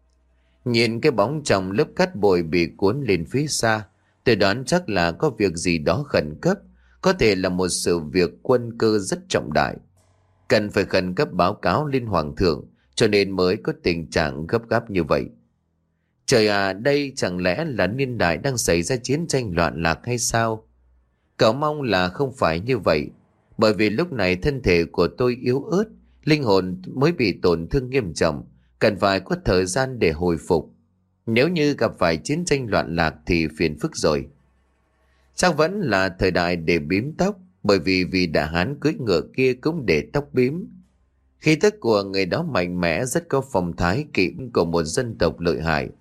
Nhìn cái bóng trong lớp cát bụi bị cuốn lên phía xa, tôi đoán chắc là có việc gì đó khẩn cấp, có thể là một sự việc quân cơ rất trọng đại. Cần phải khẩn cấp báo cáo lên hoàng thượng, cho nên mới có tình trạng gấp gáp như vậy. Trời à, đây chẳng lẽ là niên đại đang xảy ra chiến tranh loạn lạc hay sao? Cậu mong là không phải như vậy, bởi vì lúc này thân thể của tôi yếu ớt, linh hồn mới bị tổn thương nghiêm trọng, cần phải có thời gian để hồi phục. Nếu như gặp phải chiến tranh loạn lạc thì phiền phức rồi. Chắc vẫn là thời đại để bím tóc, bởi vì vì Đại Hán cưỡi ngựa kia cũng để tóc bím. Khí tức của người đó mạnh mẽ, rất có phong thái kỵ của một dân tộc lợi hại.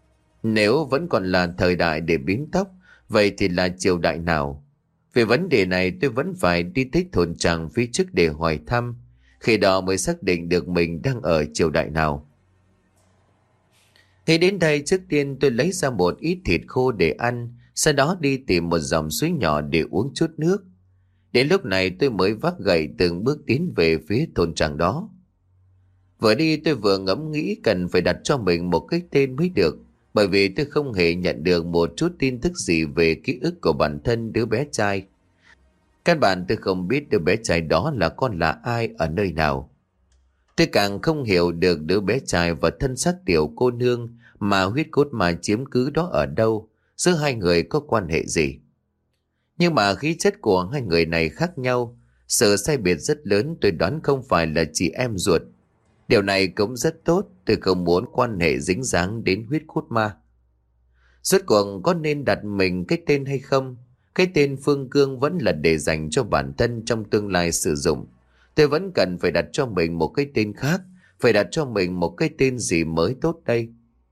Nếu vẫn còn là thời đại để bím tóc, vậy thì là triều đại nào? Về vấn đề này tôi vẫn phải đi tới thôn Tràng phía trước để hỏi thăm, khi đó mới xác định được mình đang ở triều đại nào. Khi đến đây, trước tiên tôi lấy ra một ít thịt khô để ăn, sau đó đi tìm một dòng suối nhỏ để uống chút nước. Đến lúc này tôi mới vác gậy từng bước tiến về phía thôn Tràng đó. Vừa đi tôi vừa ngẫm nghĩ cần phải đặt cho mình một cái tên mới được, bởi vì tôi không hề nhận được một chút tin tức gì về ký ức của bản thân đứa bé trai. Căn bản tôi không biết đứa bé trai đó là con là ai, ở nơi nào. Tôi càng không hiểu được đứa bé trai và thân xác tiểu cô nương mà huyết cốt mà chiếm cứ đó ở đâu, giữa hai người có quan hệ gì. Nhưng mà khí chất của hai người này khác nhau, sự sai biệt rất lớn, tôi đoán không phải là chị em ruột. Điều này cũng rất tốt, tôi không muốn quan hệ dính dáng đến huyết cốt ma. Rốt cuộc có nên đặt mình cái tên hay không? Cái tên Phương Cương vẫn là để dành cho bản thân trong tương lai sử dụng. Tôi vẫn cần phải đặt cho mình một cái tên khác, phải đặt cho mình một cái tên gì mới tốt đây.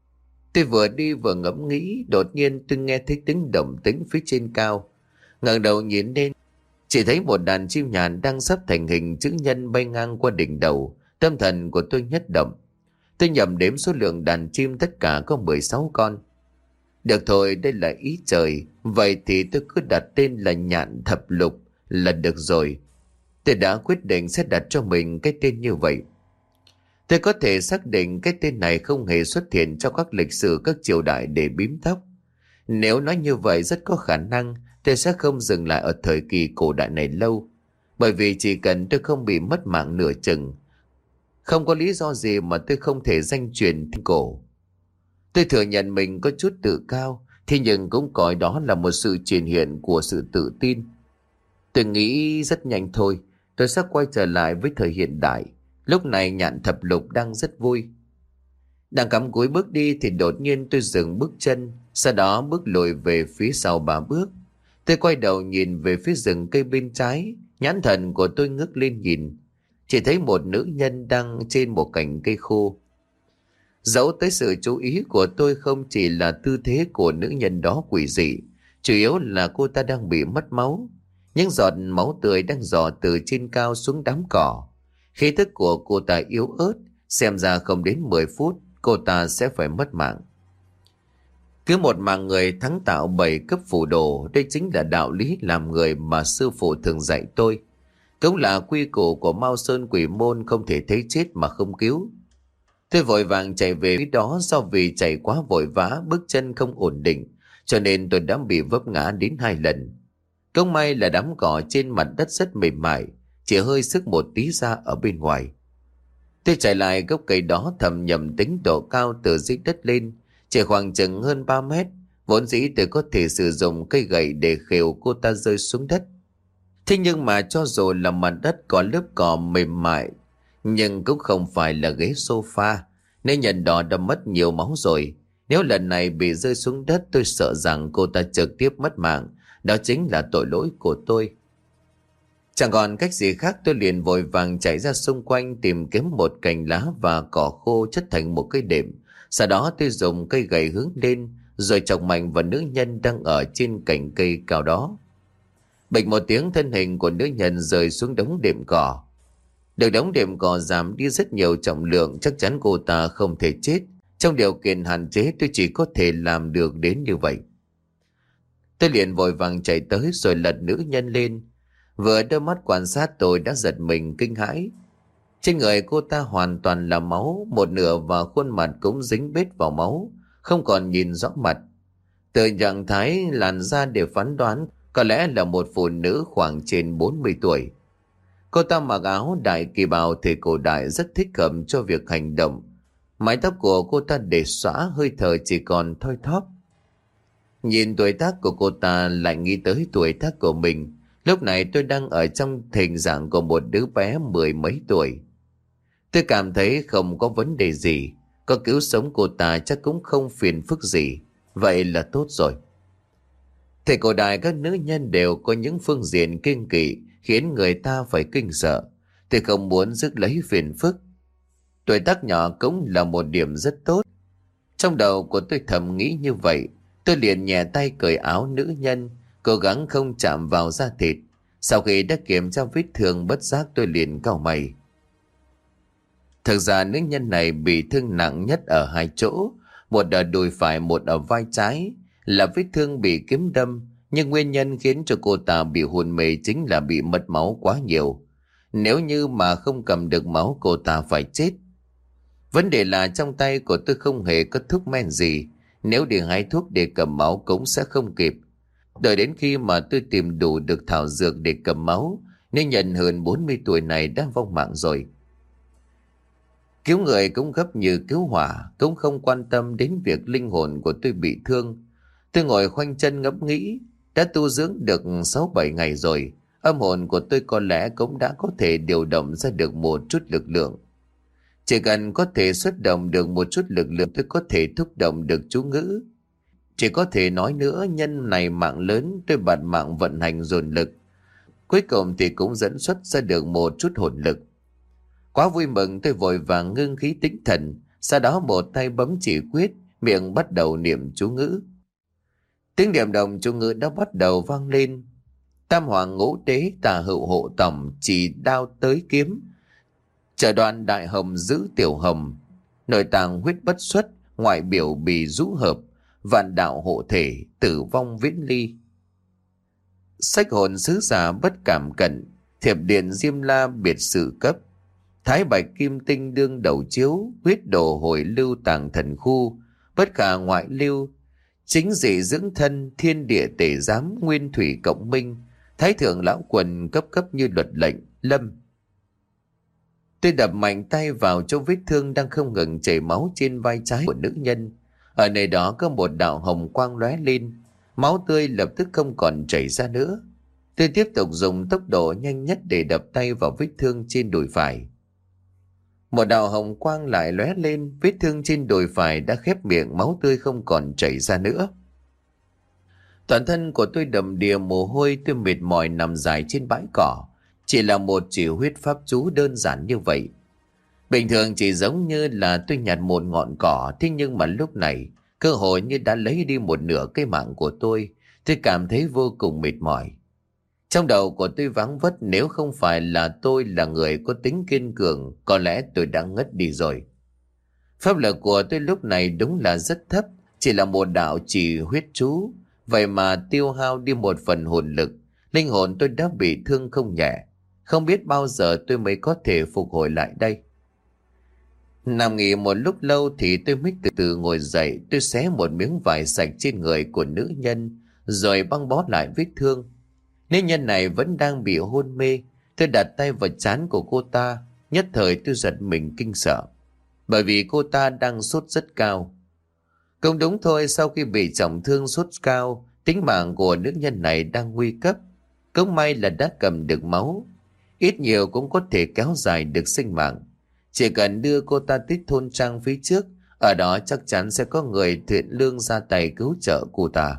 Tôi vừa đi vừa ngẫm nghĩ, đột nhiên tôi nghe thấy tiếng động tĩnh phía trên cao. Ngẩng đầu nhìn lên, chỉ thấy một đàn chim nhàn đang sắp thành hình chữ nhân bay ngang qua đỉnh đầu. Tâm thần của tôi nhất động. Tôi nhầm đếm số lượng đàn chim, tất cả có mười sáu con. Được thôi, đây là ý trời. Vậy thì tôi cứ đặt tên là Nhạn Thập Lục là được rồi. Tôi đã quyết định sẽ đặt cho mình cái tên như vậy. Tôi có thể xác định cái tên này không hề xuất hiện trong các lịch sử các triều đại để bím tóc. Nếu nói như vậy, rất có khả năng tôi sẽ không dừng lại ở thời kỳ cổ đại này lâu. Bởi vì chỉ cần tôi không bị mất mạng nửa chừng, không có lý do gì mà tôi không thể danh truyền thiên cổ. Tôi thừa nhận mình có chút tự cao, thế nhưng cũng coi đó là một sự triển hiện của sự tự tin. Tôi nghĩ rất nhanh thôi, tôi sẽ quay trở lại với thời hiện đại. Lúc này Nhạn Thập Lục đang rất vui. Đang cắm cúi bước đi thì đột nhiên tôi dừng bước chân, sau đó bước lùi về phía sau ba bước. Tôi quay đầu nhìn về phía rừng cây bên trái, nhãn thần của tôi ngước lên nhìn. Chỉ thấy một nữ nhân đang trên một cành cây khô. Dẫu tới sự chú ý của tôi không chỉ là tư thế của nữ nhân đó quỷ dị, chủ yếu là cô ta đang bị mất máu. Những giọt máu tươi đang rò từ trên cao xuống đám cỏ. Khí thức của cô ta yếu ớt, xem ra không đến mười phút cô ta sẽ phải mất mạng. Cứ một mạng người thắng tạo bảy cấp phù đồ, đây chính là đạo lý làm người mà sư phụ thường dạy tôi. Cũng là quy củ của Mao Sơn Quỷ Môn, không thể thấy chết mà không cứu. Tôi vội vàng chạy về phía đó, do vì chạy quá vội vã, bước chân không ổn định, cho nên tôi đã bị vấp ngã đến hai lần. Không may là đám cỏ trên mặt đất rất mềm mại, chỉ hơi sức một tí ra ở bên ngoài. Tôi chạy lại gốc cây đó, thầm nhầm tính độ cao từ dưới đất lên, chỉ khoảng chừng hơn ba mét. Vốn dĩ tôi có thể sử dụng cây gậy để khều cô ta rơi xuống đất. Thế nhưng mà cho dù là mặt đất có lớp cỏ mềm mại, nhưng cũng không phải là ghế sofa, nên nhận đỏ đã mất nhiều máu rồi. Nếu lần này bị rơi xuống đất, tôi sợ rằng cô ta trực tiếp mất mạng. Đó chính là tội lỗi của tôi. Chẳng còn cách gì khác, tôi liền vội vàng chạy ra xung quanh tìm kiếm một cành lá và cỏ khô chất thành một cái đệm. Sau đó tôi dùng cây gậy hướng lên, rồi chọc mạnh vào nữ nhân đang ở trên cành cây cao đó. Bịch một tiếng, thân hình của nữ nhân rơi xuống đống đệm cỏ. Được đống đệm cỏ giảm đi rất nhiều trọng lượng, chắc chắn cô ta không thể chết. Trong điều kiện hạn chế, tôi chỉ có thể làm được đến như vậy. Tôi liền vội vàng chạy tới rồi lật nữ nhân lên. Vừa đôi mắt quan sát tôi đã giật mình kinh hãi. Trên người cô ta hoàn toàn là máu, một nửa và khuôn mặt cũng dính bết vào máu, không còn nhìn rõ mặt. Từ trạng thái làn da để phán đoán, có lẽ là một phụ nữ khoảng trên bốn mươi tuổi. Cô ta mặc áo đại kỳ bào thời cổ đại rất thích hợp cho việc hành động. Mái tóc của cô ta để xõa, hơi thở chỉ còn thoi thóp. Nhìn tuổi tác của cô ta lại nghĩ tới tuổi tác của mình. Lúc này tôi đang ở trong hình dạng của một đứa bé mười mấy tuổi. Tôi cảm thấy không có vấn đề gì. Có cứu sống cô ta chắc cũng không phiền phức gì. Vậy là tốt rồi. Thời cổ đại các nữ nhân đều có những phương diện kiêng kỵ khiến người ta phải kinh sợ. Tôi không muốn rước lấy phiền phức. Tuổi tác nhỏ cũng là một điểm rất tốt. Trong đầu của tôi thầm nghĩ như vậy. Tôi liền nhẹ tay cởi áo nữ nhân, cố gắng không chạm vào da thịt. Sau khi đã kiểm tra vết thương, bất giác tôi liền cau mày. Thực ra nữ nhân này bị thương nặng nhất ở hai chỗ, một ở đùi phải, một ở vai trái, là vết thương bị kiếm đâm. Nhưng nguyên nhân khiến cho cô ta bị hôn mê chính là bị mất máu quá nhiều. Nếu như mà không cầm được máu, cô ta phải chết. Vấn đề là trong tay của tôi không hề có thuốc men gì. Nếu đi hái thuốc để cầm máu cũng sẽ không kịp. Đợi đến khi mà tôi tìm đủ được thảo dược để cầm máu, nên nhận hơn bốn mươi tuổi này đã vong mạng rồi. Cứu người cũng gấp như cứu hỏa, cũng không quan tâm đến việc linh hồn của tôi bị thương. Tôi ngồi khoanh chân ngẫm nghĩ, đã tu dưỡng được sáu bảy ngày rồi, âm hồn của tôi có lẽ cũng đã có thể điều động ra được một chút lực lượng. Chỉ cần có thể xuất động được một chút lực lượng, tôi có thể thúc động được chú ngữ. Chỉ có thể nói nữa, nhân này mạng lớn, tôi bạt mạng vận hành dồn lực. Cuối cùng thì cũng dẫn xuất ra được một chút hồn lực. Quá vui mừng, tôi vội vàng ngưng khí tĩnh thần, sau đó một tay bấm chỉ quyết, miệng bắt đầu niệm chú ngữ. Tiếng niệm đồng chú ngữ đã bắt đầu vang lên. Tam hoàng ngũ đế tà hữu hộ tổng, chỉ đao tới kiếm. Trở đoạn đại hồng giữ tiểu hồng, nội tàng huyết bất xuất, ngoại biểu bì rũ hợp, vạn đạo hộ thể, tử vong viễn ly. Sách hồn sứ giả bất cảm cận, thiệp điện diêm la biệt sự cấp. Thái bạch kim tinh đương đầu chiếu, huyết đồ hồi lưu tàng thần khu, bất khả ngoại lưu. Chính dị dưỡng thân, thiên địa tể giám, nguyên thủy cộng minh. Thái thượng lão quần cấp cấp như luật lệnh, lâm. Tôi đập mạnh tay vào chỗ vết thương đang không ngừng chảy máu trên vai trái của nữ nhân. Ở nơi đó có một đạo hồng quang lóe lên, máu tươi lập tức không còn chảy ra nữa. Tôi tiếp tục dùng tốc độ nhanh nhất để đập tay vào vết thương trên đùi phải. Một đạo hồng quang lại lóe lên, vết thương trên đùi phải đã khép miệng, máu tươi không còn chảy ra nữa. Toàn thân của tôi đầm đìa mồ hôi, tôi mệt mỏi nằm dài trên bãi cỏ. Chỉ là một chỉ huyết pháp chú đơn giản như vậy. Bình thường chỉ giống như là tôi nhặt một ngọn cỏ, thế nhưng mà lúc này cơ hội như đã lấy đi một nửa cái mạng của tôi. Tôi cảm thấy vô cùng mệt mỏi. Trong đầu của tôi vắng vất, nếu không phải là tôi là người có tính kiên cường, có lẽ tôi đã ngất đi rồi. Pháp lực của tôi lúc này đúng là rất thấp, Chỉ là một đạo chỉ huyết chú, vậy mà tiêu hao đi một phần hồn lực. Linh hồn tôi đã bị thương không nhẹ. Không biết bao giờ tôi mới có thể phục hồi lại đây. Nằm nghỉ một lúc lâu thì tôi mới từ từ ngồi dậy. Tôi xé một miếng vải sạch trên người của nữ nhân, rồi băng bó lại vết thương. Nữ nhân này vẫn đang bị hôn mê. Tôi đặt tay vào trán của cô ta. Nhất thời tôi giật mình kinh sợ, bởi vì cô ta đang sốt rất cao. Cũng đúng thôi, sau khi bị trọng thương sốt cao, tính mạng của nữ nhân này đang nguy cấp. Cũng may là đã cầm được máu, ít nhiều cũng có thể kéo dài được sinh mạng. Chỉ cần đưa cô ta tới thôn trang phía trước, ở đó chắc chắn sẽ có người thiện lương ra tay cứu trợ cô ta.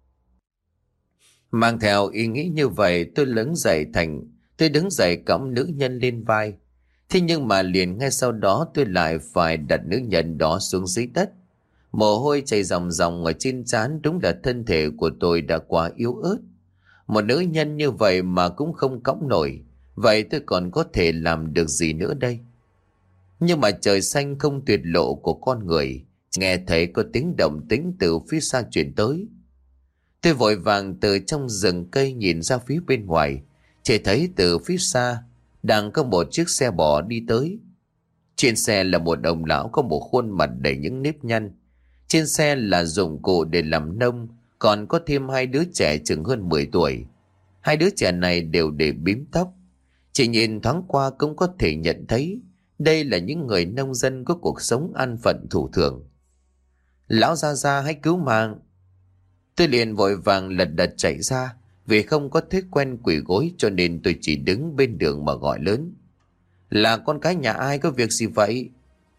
Mang theo ý nghĩ như vậy, tôi đứng dậy thành tôi đứng dậy cõng nữ nhân lên vai. Thế nhưng mà liền ngay sau đó tôi lại phải đặt nữ nhân đó xuống dưới đất. Mồ hôi chảy ròng ròng ở trên trán, đúng là thân thể của tôi đã quá yếu ớt. Một nữ nhân như vậy mà cũng không cõng nổi, vậy tôi còn có thể làm được gì nữa đây? Nhưng mà trời xanh không tuyệt lộ của con người, nghe thấy có tiếng động tĩnh từ phía xa truyền tới. Tôi vội vàng từ trong rừng cây nhìn ra phía bên ngoài, chỉ thấy từ phía xa đang có một chiếc xe bò đi tới. Trên xe là một ông lão có một khuôn mặt đầy những nếp nhăn. Trên xe là dụng cụ để làm nông, còn có thêm hai đứa trẻ chừng hơn mười tuổi. Hai đứa trẻ này đều để bím tóc. Chỉ nhìn thoáng qua cũng có thể nhận thấy đây là những người nông dân có cuộc sống an phận thủ thường. Lão gia gia, hãy cứu mạng! Tôi liền vội vàng lật đật chạy ra. Vì không có thói quen quỳ gối cho nên tôi chỉ đứng bên đường mà gọi lớn. Là con cái nhà ai, có việc gì vậy?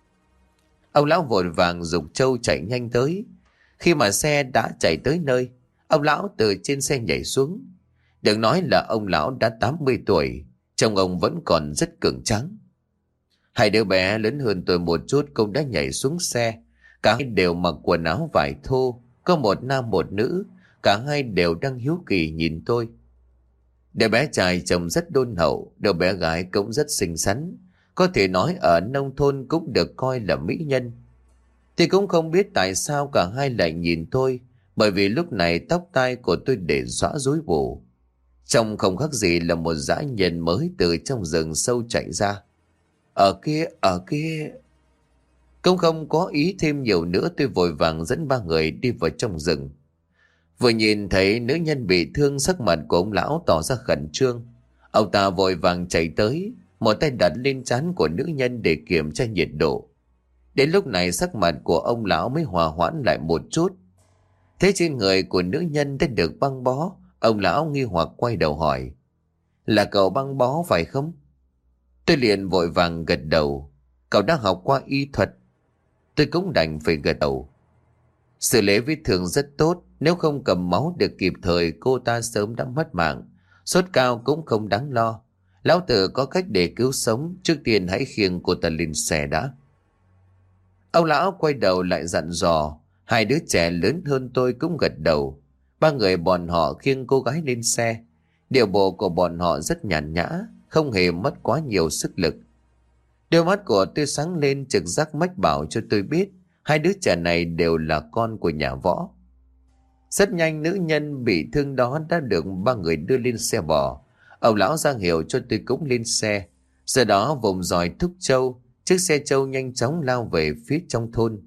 Ông lão vội vàng giục trâu chạy nhanh tới. Khi mà xe đã chạy tới nơi, ông lão từ trên xe nhảy xuống. Đừng nói là ông lão đã tám mươi tuổi, trông ông vẫn còn rất cường tráng. Hai đứa bé lớn hơn tôi một chút cũng đã nhảy xuống xe. Cả hai đều mặc quần áo vải thô, có một nam một nữ. Cả hai đều đang hiếu kỳ nhìn tôi. Đứa bé trai trông rất đôn hậu, đứa bé gái cũng rất xinh xắn. Có thể nói ở nông thôn cũng được coi là mỹ nhân. Thì cũng không biết tại sao cả hai lại nhìn tôi, bởi vì lúc này tóc tai của tôi để xõa rối bù. Trông không khác gì là một dã nhân mới từ trong rừng sâu chạy ra. Ở kia, ở kia... Cũng không có ý thêm nhiều nữa, tôi vội vàng dẫn ba người đi vào trong rừng. Vừa nhìn thấy nữ nhân bị thương, sắc mặt của ông lão tỏ ra khẩn trương. Ông ta vội vàng chạy tới, một tay đặt lên trán của nữ nhân để kiểm tra nhiệt độ. Đến lúc này sắc mặt của ông lão mới hòa hoãn lại một chút. Thế trên người của nữ nhân đã được băng bó, ông lão nghi hoặc quay đầu hỏi. Là cậu băng bó phải không? Tôi liền vội vàng gật đầu. Cậu đã học qua y thuật. Tôi cũng đành phải gật đầu. Xử lý vết thương rất tốt, nếu không cầm máu được kịp thời cô ta sớm đã mất mạng. Sốt cao cũng không đáng lo. Lão tử có cách để cứu sống, trước tiên hãy khiêng cô ta lên xe đã. Ông lão quay đầu lại dặn dò. Hai đứa trẻ lớn hơn tôi cũng gật đầu. Ba người bọn họ khiêng cô gái lên xe. Điệu bộ của bọn họ rất nhàn nhã, không hề mất quá nhiều sức lực. Đôi mắt của tôi sáng lên, trực giác mách bảo cho tôi biết hai đứa trẻ này đều là con của nhà Võ. Rất nhanh nữ nhân bị thương đó đã được ba người đưa lên xe bò. Ông lão ra hiệu cho tôi cũng lên xe. Sau đó vùng dòi thúc trâu, chiếc xe trâu nhanh chóng lao về phía trong thôn.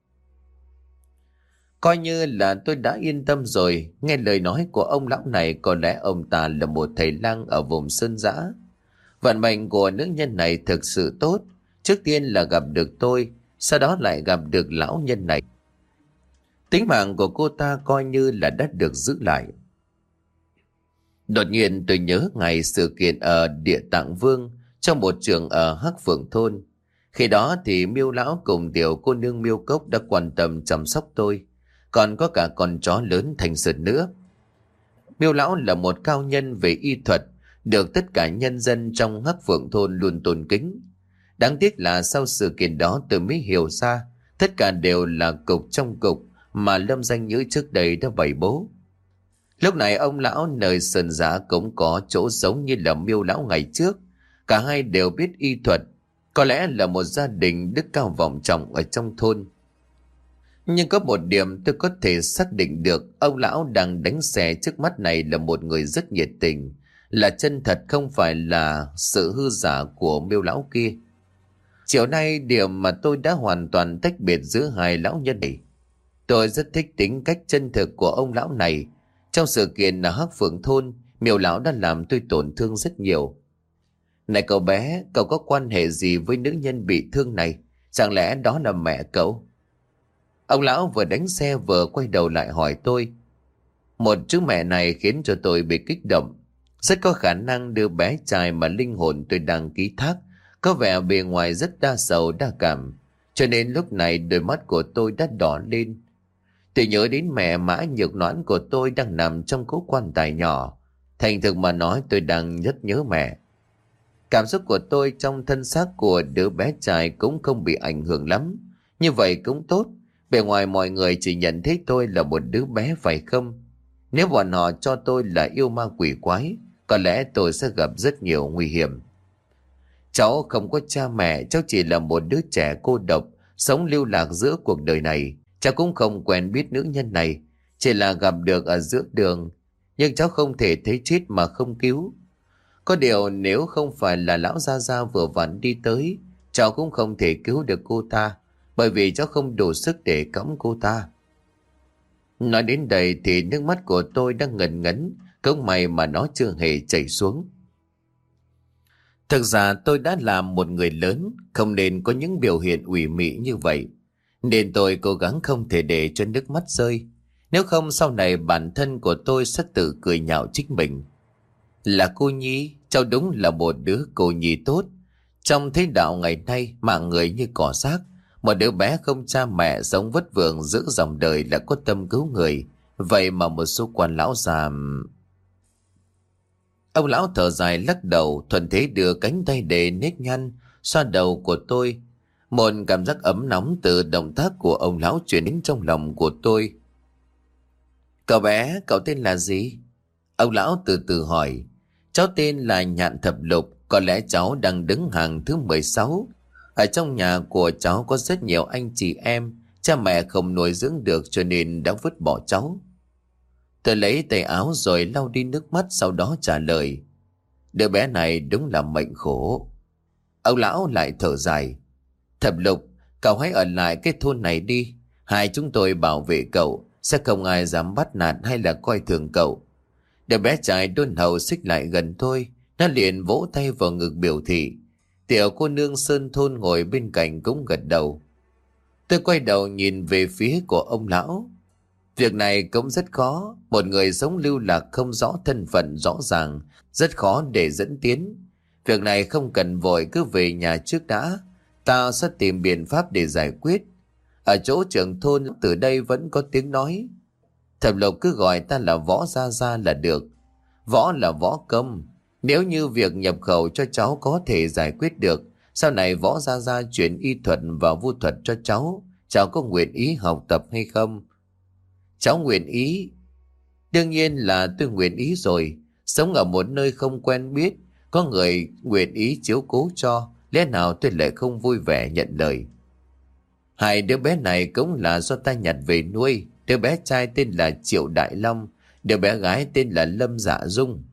Coi như là tôi đã yên tâm rồi. Nghe lời nói của ông lão này, có lẽ ông ta là một thầy lang ở vùng sơn dã. Vận mệnh của nữ nhân này thực sự tốt. Trước tiên là gặp được tôi, sau đó lại gặp được lão nhân này. Tính mạng của cô ta coi như là đã được giữ lại. Đột nhiên tôi nhớ ngày sự kiện ở Địa Tạng Vương, trong một trường ở Hắc Phượng Thôn. Khi đó thì Miêu lão cùng tiểu cô nương Miêu Cốc đã quan tâm chăm sóc tôi. Còn có cả con chó lớn Thanh Sơn nữa. Miêu lão là một cao nhân về y thuật, được tất cả nhân dân trong Hắc Phượng Thôn luôn tôn kính. Đáng tiếc là sau sự kiện đó tôi mới hiểu ra, tất cả đều là cục trong cục mà Lâm Danh Nhữ trước đây đã bày bố. Lúc này ông lão nơi sơn giã cũng có chỗ giống như là Miêu lão ngày trước. Cả hai đều biết y thuật, có lẽ là một gia đình đức cao vọng trọng ở trong thôn. Nhưng có một điểm tôi có thể xác định được, ông lão đang đánh xe trước mắt này là một người rất nhiệt tình, là chân thật, không phải là sự hư giả của Miêu lão kia. Chiều nay điểm mà tôi đã hoàn toàn tách biệt giữa hai lão nhân này. Tôi rất thích tính cách chân thực của ông lão này. Trong sự kiện ở Hắc Phượng thôn, Miêu lão đã làm tôi tổn thương rất nhiều. Này cậu bé, cậu có quan hệ gì với nữ nhân bị thương này? Chẳng lẽ đó là mẹ cậu? Ông lão vừa đánh xe vừa quay đầu lại hỏi tôi. Một chữ mẹ này khiến cho tôi bị kích động. Rất có khả năng đứa bé trai mà linh hồn tôi đang ký thác có vẻ bề ngoài rất đa sầu đa cảm, cho nên lúc này đôi mắt của tôi đã đỏ lên. Tôi nhớ đến mẹ Mã Nhược Noãn của tôi đang nằm trong cố quan tài nhỏ. Thành thực mà nói, tôi đang rất nhớ mẹ. Cảm xúc của tôi trong thân xác của đứa bé trai cũng không bị ảnh hưởng lắm. Như vậy cũng tốt. Bề ngoài mọi người chỉ nhận thấy tôi là một đứa bé phải không? Nếu bọn họ cho tôi là yêu ma quỷ quái, có lẽ tôi sẽ gặp rất nhiều nguy hiểm. Cháu không có cha mẹ, cháu chỉ là một đứa trẻ cô độc, sống lưu lạc giữa cuộc đời này. Cháu cũng không quen biết nữ nhân này, chỉ là gặp được ở giữa đường. Nhưng cháu không thể thấy chết mà không cứu. Có điều nếu không phải là lão Gia Gia vừa vặn đi tới, cháu cũng không thể cứu được cô ta, bởi vì cháu không đủ sức để cõng cô ta. Nói đến đây thì nước mắt của tôi đang ngần ngấn, cũng may mà nó chưa hề chảy xuống. Thực ra tôi đã là một người lớn, không nên có những biểu hiện ủy mị như vậy. Nên tôi cố gắng không thể để cho nước mắt rơi. Nếu không sau này bản thân của tôi sẽ tự cười nhạo chính mình. Là cô Nhi, cháu đúng là một đứa cô Nhi tốt. Trong thế đạo ngày nay, mạng người như cỏ rác. Một đứa bé không cha mẹ sống vất vưởng giữa dòng đời là có tâm cứu người. Vậy mà một số quan lão già... Ông lão thở dài lắc đầu, thuận thế đưa cánh tay để nếp nhăn, xoa đầu của tôi. Một cảm giác ấm nóng từ động tác của ông lão truyền đến trong lòng của tôi. Cậu bé, cậu tên là gì? Ông lão từ từ hỏi. Cháu tên là Nhạn Thập Lục, có lẽ cháu đang đứng hàng thứ mười sáu. Ở trong nhà của cháu có rất nhiều anh chị em, cha mẹ không nuôi dưỡng được cho nên đã vứt bỏ cháu. Tôi lấy tay áo rồi lau đi nước mắt, sau đó trả lời. Đứa bé này đúng là mệnh khổ. Ông lão lại thở dài. Thập Lục, cậu hãy ở lại cái thôn này đi. Hai chúng tôi bảo vệ cậu, sẽ không ai dám bắt nạt hay là coi thường cậu. Đứa bé trai đôn hầu xích lại gần tôi, nó liền vỗ tay vào ngực biểu thị. Tiểu cô nương Sơn thôn ngồi bên cạnh cũng gật đầu. Tôi quay đầu nhìn về phía của ông lão. Việc này cũng rất khó, một người sống lưu lạc không rõ thân phận rõ ràng, rất khó để dẫn tiến. Việc này không cần vội, cứ về nhà trước đã, ta sẽ tìm biện pháp để giải quyết. Ở chỗ trưởng thôn từ đây vẫn có tiếng nói. Thẩm Lộc cứ gọi ta là Võ Gia Gia là được. Võ là võ công. Nếu như việc nhập khẩu cho cháu có thể giải quyết được, sau này Võ Gia Gia chuyển y thuật và vu thuật cho cháu, cháu có nguyện ý học tập hay không? Cháu nguyện ý. Đương nhiên là tôi nguyện ý rồi. Sống ở một nơi không quen biết, có người nguyện ý chiếu cố cho, lẽ nào tôi lại không vui vẻ nhận lời. Hai đứa bé này cũng là do ta nhặt về nuôi. Đứa bé trai tên là Triệu Đại Long, đứa bé gái tên là Lâm Dạ Dung.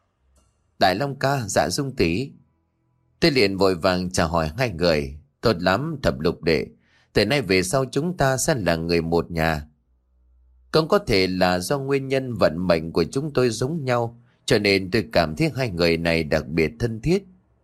Đại Long ca, Dạ Dung tỷ. Tôi liền vội vàng chào hỏi hai người. Tốt lắm Thập Lục đệ, từ nay về sau chúng ta sẽ là người một nhà. Cũng có thể là do nguyên nhân vận mệnh của chúng tôi giống nhau, cho nên tôi cảm thấy hai người này đặc biệt thân thiết.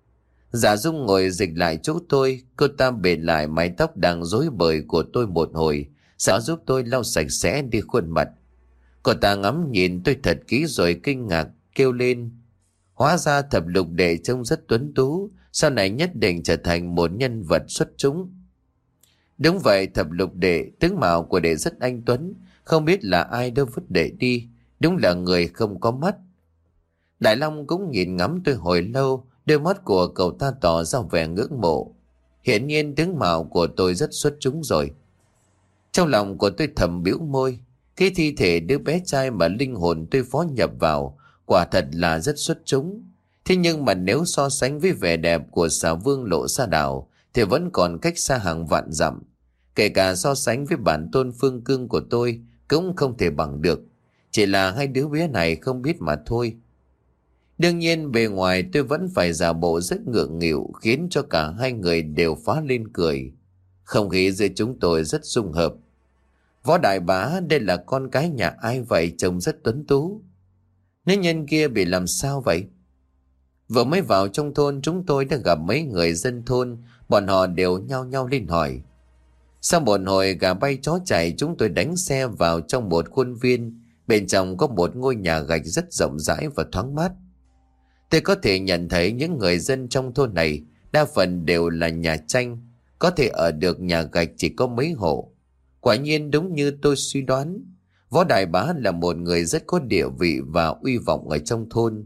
Dạ Dung ngồi dịch lại chỗ tôi, cô ta bệt lại mái tóc đang rối bời của tôi một hồi, sau giúp tôi lau sạch sẽ đi khuôn mặt. Cô ta ngắm nhìn tôi thật kỹ rồi kinh ngạc kêu lên. Hóa ra Thập Lục đệ trông rất tuấn tú, sau này nhất định trở thành một nhân vật xuất chúng. Đúng vậy Thập Lục đệ, tướng mạo của đệ rất anh tuấn, không biết là ai đã vứt đệ đi, đúng là người không có mắt. Đại Long cũng nhìn ngắm tôi hồi lâu, đôi mắt của cậu ta tỏ ra vẻ ngưỡng mộ. Hiển nhiên tướng mạo của tôi rất xuất chúng rồi. Trong lòng của tôi thầm bĩu môi, cái thi thể đứa bé trai mà linh hồn tôi phó nhập vào quả thật là rất xuất chúng. Thế nhưng mà nếu so sánh với vẻ đẹp của xà vương Lộ Sa Đảo thì vẫn còn cách xa hàng vạn dặm. Kể cả so sánh với bản tôn Phương Cương của tôi cũng không thể bằng được. Chỉ là hai đứa bé này không biết mà thôi. Đương nhiên bề ngoài tôi vẫn phải giả bộ rất ngượng nghịu, khiến cho cả hai người đều phá lên cười. Không khí giữa chúng tôi rất dung hợp. Võ Đại Bá, đây là con cái nhà ai vậy, trông rất tuấn tú. Nữ nhân kia bị làm sao vậy? Vừa mới vào trong thôn chúng tôi đã gặp mấy người dân thôn, bọn họ đều nhao nhao lên hỏi. Sau một hồi gà bay chó chạy, chúng tôi đánh xe vào trong một khuôn viên. Bên trong có một ngôi nhà gạch rất rộng rãi và thoáng mát. Tôi có thể nhận thấy những người dân trong thôn này đa phần đều là nhà tranh, có thể ở được nhà gạch chỉ có mấy hộ. Quả nhiên đúng như tôi suy đoán, Võ Đại Bá là một người rất có địa vị và uy vọng ở trong thôn.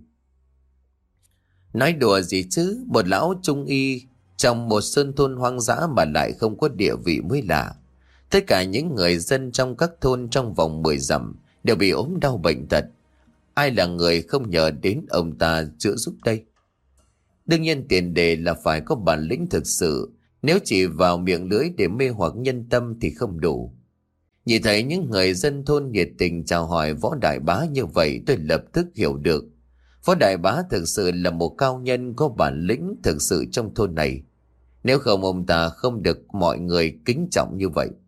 Nói đùa gì chứ, một lão trung y trong một sơn thôn hoang dã mà lại không có địa vị mới lạ. Tất cả những người dân trong các thôn trong vòng mười dặm đều bị ốm đau bệnh tật. Ai là người không nhờ đến ông ta chữa giúp đây? Đương nhiên tiền đề là phải có bản lĩnh thực sự. Nếu chỉ vào miệng lưỡi để mê hoặc nhân tâm thì không đủ. Nhìn thấy những người dân thôn nhiệt tình chào hỏi Võ Đại Bá như vậy, tôi lập tức hiểu được. Võ Đại Bá thực sự là một cao nhân có bản lĩnh thực sự trong thôn này. Nếu không ông ta không được mọi người kính trọng như vậy.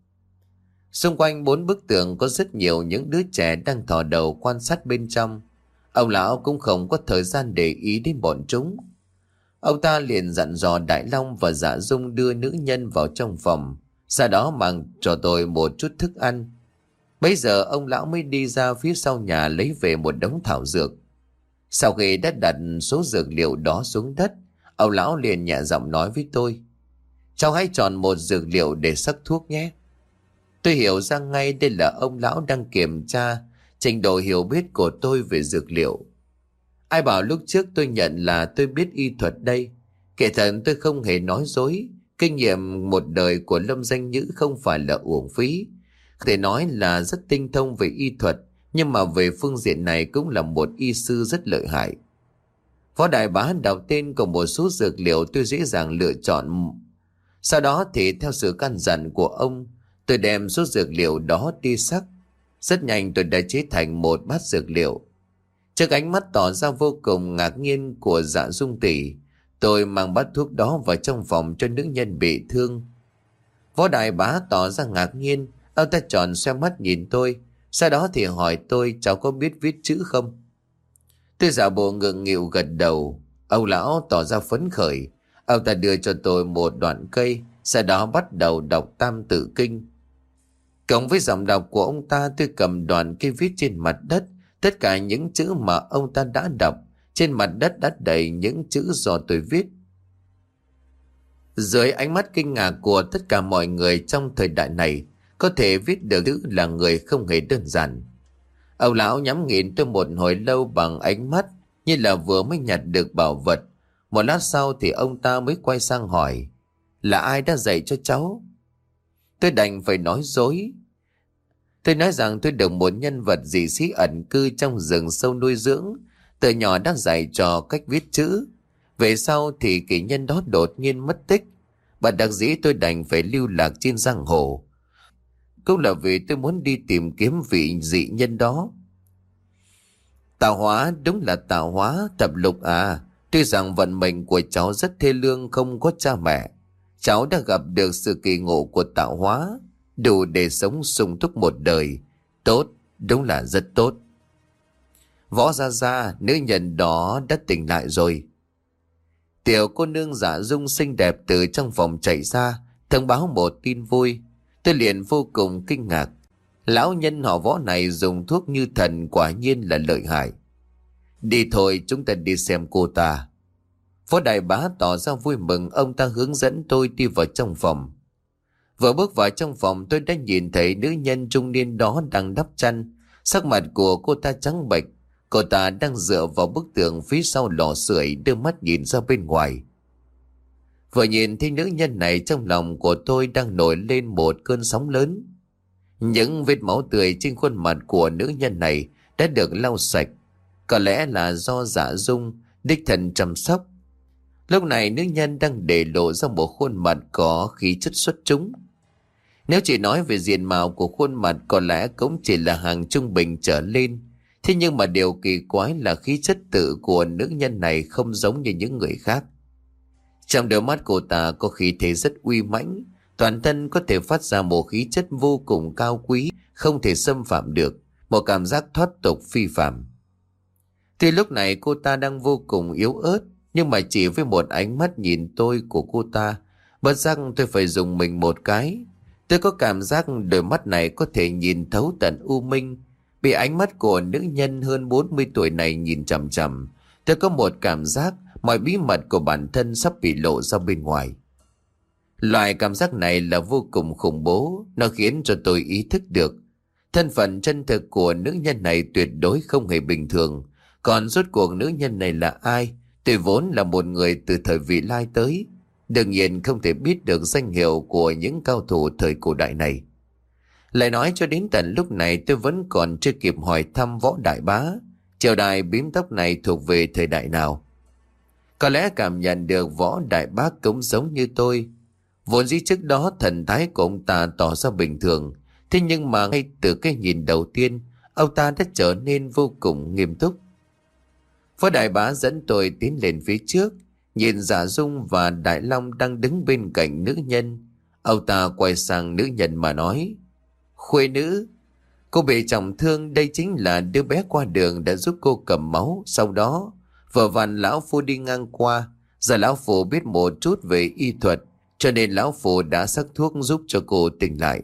Xung quanh bốn bức tường có rất nhiều những đứa trẻ đang thò đầu quan sát bên trong. Ông lão cũng không có thời gian để ý đến bọn chúng. Ông ta liền dặn dò Đại Long và Dạ Dung đưa nữ nhân vào trong phòng, sau đó mang cho tôi một chút thức ăn. Bây giờ ông lão mới đi ra phía sau nhà lấy về một đống thảo dược. Sau khi đã đặt số dược liệu đó xuống đất, ông lão liền nhẹ giọng nói với tôi: cháu hãy chọn một dược liệu để sắc thuốc nhé. Tôi hiểu ra ngay đây là ông lão đang kiểm tra trình độ hiểu biết của tôi về dược liệu. Ai bảo lúc trước tôi nhận là tôi biết y thuật đây. Kể thật tôi không hề nói dối. Kinh nghiệm một đời của Lâm Danh Nhữ không phải là uổng phí. Có thể nói là rất tinh thông về y thuật, nhưng mà về phương diện này cũng là một y sư rất lợi hại. Phó Đại Bá đọc tên của một số dược liệu tôi dễ dàng lựa chọn. Sau đó thì theo sự căn dặn của ông, tôi đem số dược liệu đó đi sắc. Rất nhanh tôi đã chế thành một bát dược liệu. Trước ánh mắt tỏ ra vô cùng ngạc nhiên của Dạ Dung tỷ, tôi mang bát thuốc đó vào trong phòng cho nữ nhân bị thương. Võ Đại Bá tỏ ra ngạc nhiên, ông ta tròn xoe mắt nhìn tôi, sau đó thì hỏi tôi cháu có biết viết chữ không. Tôi giả bộ ngượng nghịu gật đầu. Ông lão tỏ ra phấn khởi, ông ta đưa cho tôi một đoạn cây, sau đó bắt đầu đọc Tam Tự Kinh. Cộng với giọng đọc của ông ta, tôi cầm đoạn cây viết trên mặt đất. Tất cả những chữ mà ông ta đã đọc trên mặt đất đã đầy những chữ do tôi viết. Dưới ánh mắt kinh ngạc của tất cả mọi người trong thời đại này, có thể viết được chữ là người không hề đơn giản. Ông lão nhắm nhìn tôi một hồi lâu bằng ánh mắt như là vừa mới nhặt được bảo vật. Một lát sau thì ông ta mới quay sang hỏi: là ai đã dạy cho cháu? Tôi đành phải nói dối. Tôi nói rằng tôi được một nhân vật dị sĩ ẩn cư trong rừng sâu nuôi dưỡng, từ nhỏ đã dạy cho cách viết chữ. Về sau thì kỷ nhân đó đột nhiên mất tích, và đặc dĩ tôi đành phải lưu lạc trên giang hồ. Cũng là vì tôi muốn đi tìm kiếm vị dị nhân đó. Tạo hóa, đúng là tạo hóa, Thập Lục à. Tuy rằng vận mệnh của cháu rất thê lương, không có cha mẹ, cháu đã gặp được sự kỳ ngộ của tạo hóa, đủ để sống sung túc một đời. Tốt, đúng là rất tốt. Võ Gia Gia, nữ nhân đó đã tỉnh lại rồi. Tiểu cô nương Dạ Dung xinh đẹp từ trong phòng chạy ra, thông báo một tin vui. Tôi liền vô cùng kinh ngạc. Lão nhân họ Võ này dùng thuốc như thần, quả nhiên là lợi hại. Đi thôi, chúng ta đi xem cô ta. Phó Đại Bá tỏ ra vui mừng, ông ta hướng dẫn tôi đi vào trong phòng. Vừa bước vào trong phòng, tôi đã nhìn thấy nữ nhân trung niên đó đang đắp chăn. Sắc mặt của cô ta trắng bệch. Cô ta đang dựa vào bức tường phía sau lò sưởi, đưa mắt nhìn ra bên ngoài. Vừa nhìn thấy nữ nhân này, trong lòng của tôi đang nổi lên một cơn sóng lớn. Những vết máu tươi trên khuôn mặt của nữ nhân này đã được lau sạch. Có lẽ là do Dạ Dung đích thân chăm sóc. Lúc này nữ nhân đang để lộ ra một khuôn mặt có khí chất xuất chúng. Nếu chỉ nói về diện mạo của khuôn mặt có lẽ cũng chỉ là hàng trung bình trở lên. Thế nhưng mà điều kỳ quái là khí chất tự của nữ nhân này không giống như những người khác. Trong đôi mắt cô ta có khí thế rất uy mãnh, toàn thân có thể phát ra một khí chất vô cùng cao quý, không thể xâm phạm được, một cảm giác thoát tục phi phàm. Tuy lúc này cô ta đang vô cùng yếu ớt, nhưng mà chỉ với một ánh mắt nhìn tôi của cô ta, bất giác tôi phải dùng mình một cái. Tôi có cảm giác đôi mắt này có thể nhìn thấu tận u minh. Bị ánh mắt của nữ nhân hơn bốn mươi tuổi này nhìn chằm chằm, tôi có một cảm giác mọi bí mật của bản thân sắp bị lộ ra bên ngoài. Loại cảm giác này là vô cùng khủng bố, nó khiến cho tôi ý thức được thân phận chân thực của nữ nhân này tuyệt đối không hề bình thường. Còn rốt cuộc nữ nhân này là ai? Tôi vốn là một người từ thời vị lai tới, đương nhiên không thể biết được danh hiệu của những cao thủ thời cổ đại này. Lại nói cho đến tận lúc này tôi vẫn còn chưa kịp hỏi thăm Võ Đại Bá, triều đại bím tóc này thuộc về thời đại nào. Có lẽ cảm nhận được Võ Đại Bá cũng giống như tôi. Vốn dĩ trước đó thần thái của ông ta tỏ ra bình thường, thế nhưng mà ngay từ cái nhìn đầu tiên, ông ta đã trở nên vô cùng nghiêm túc. Võ Đại Bá dẫn tôi tiến lên phía trước, nhìn Dạ Dung và Đại Long đang đứng bên cạnh nữ nhân. Ông ta quay sang nữ nhân mà nói: Khuê nữ, cô bị trọng thương, đây chính là đứa bé qua đường đã giúp cô cầm máu. Sau đó vợ vằn lão phu đi ngang qua, giờ lão phu biết một chút về y thuật, cho nên lão phu đã sắc thuốc giúp cho cô tỉnh lại.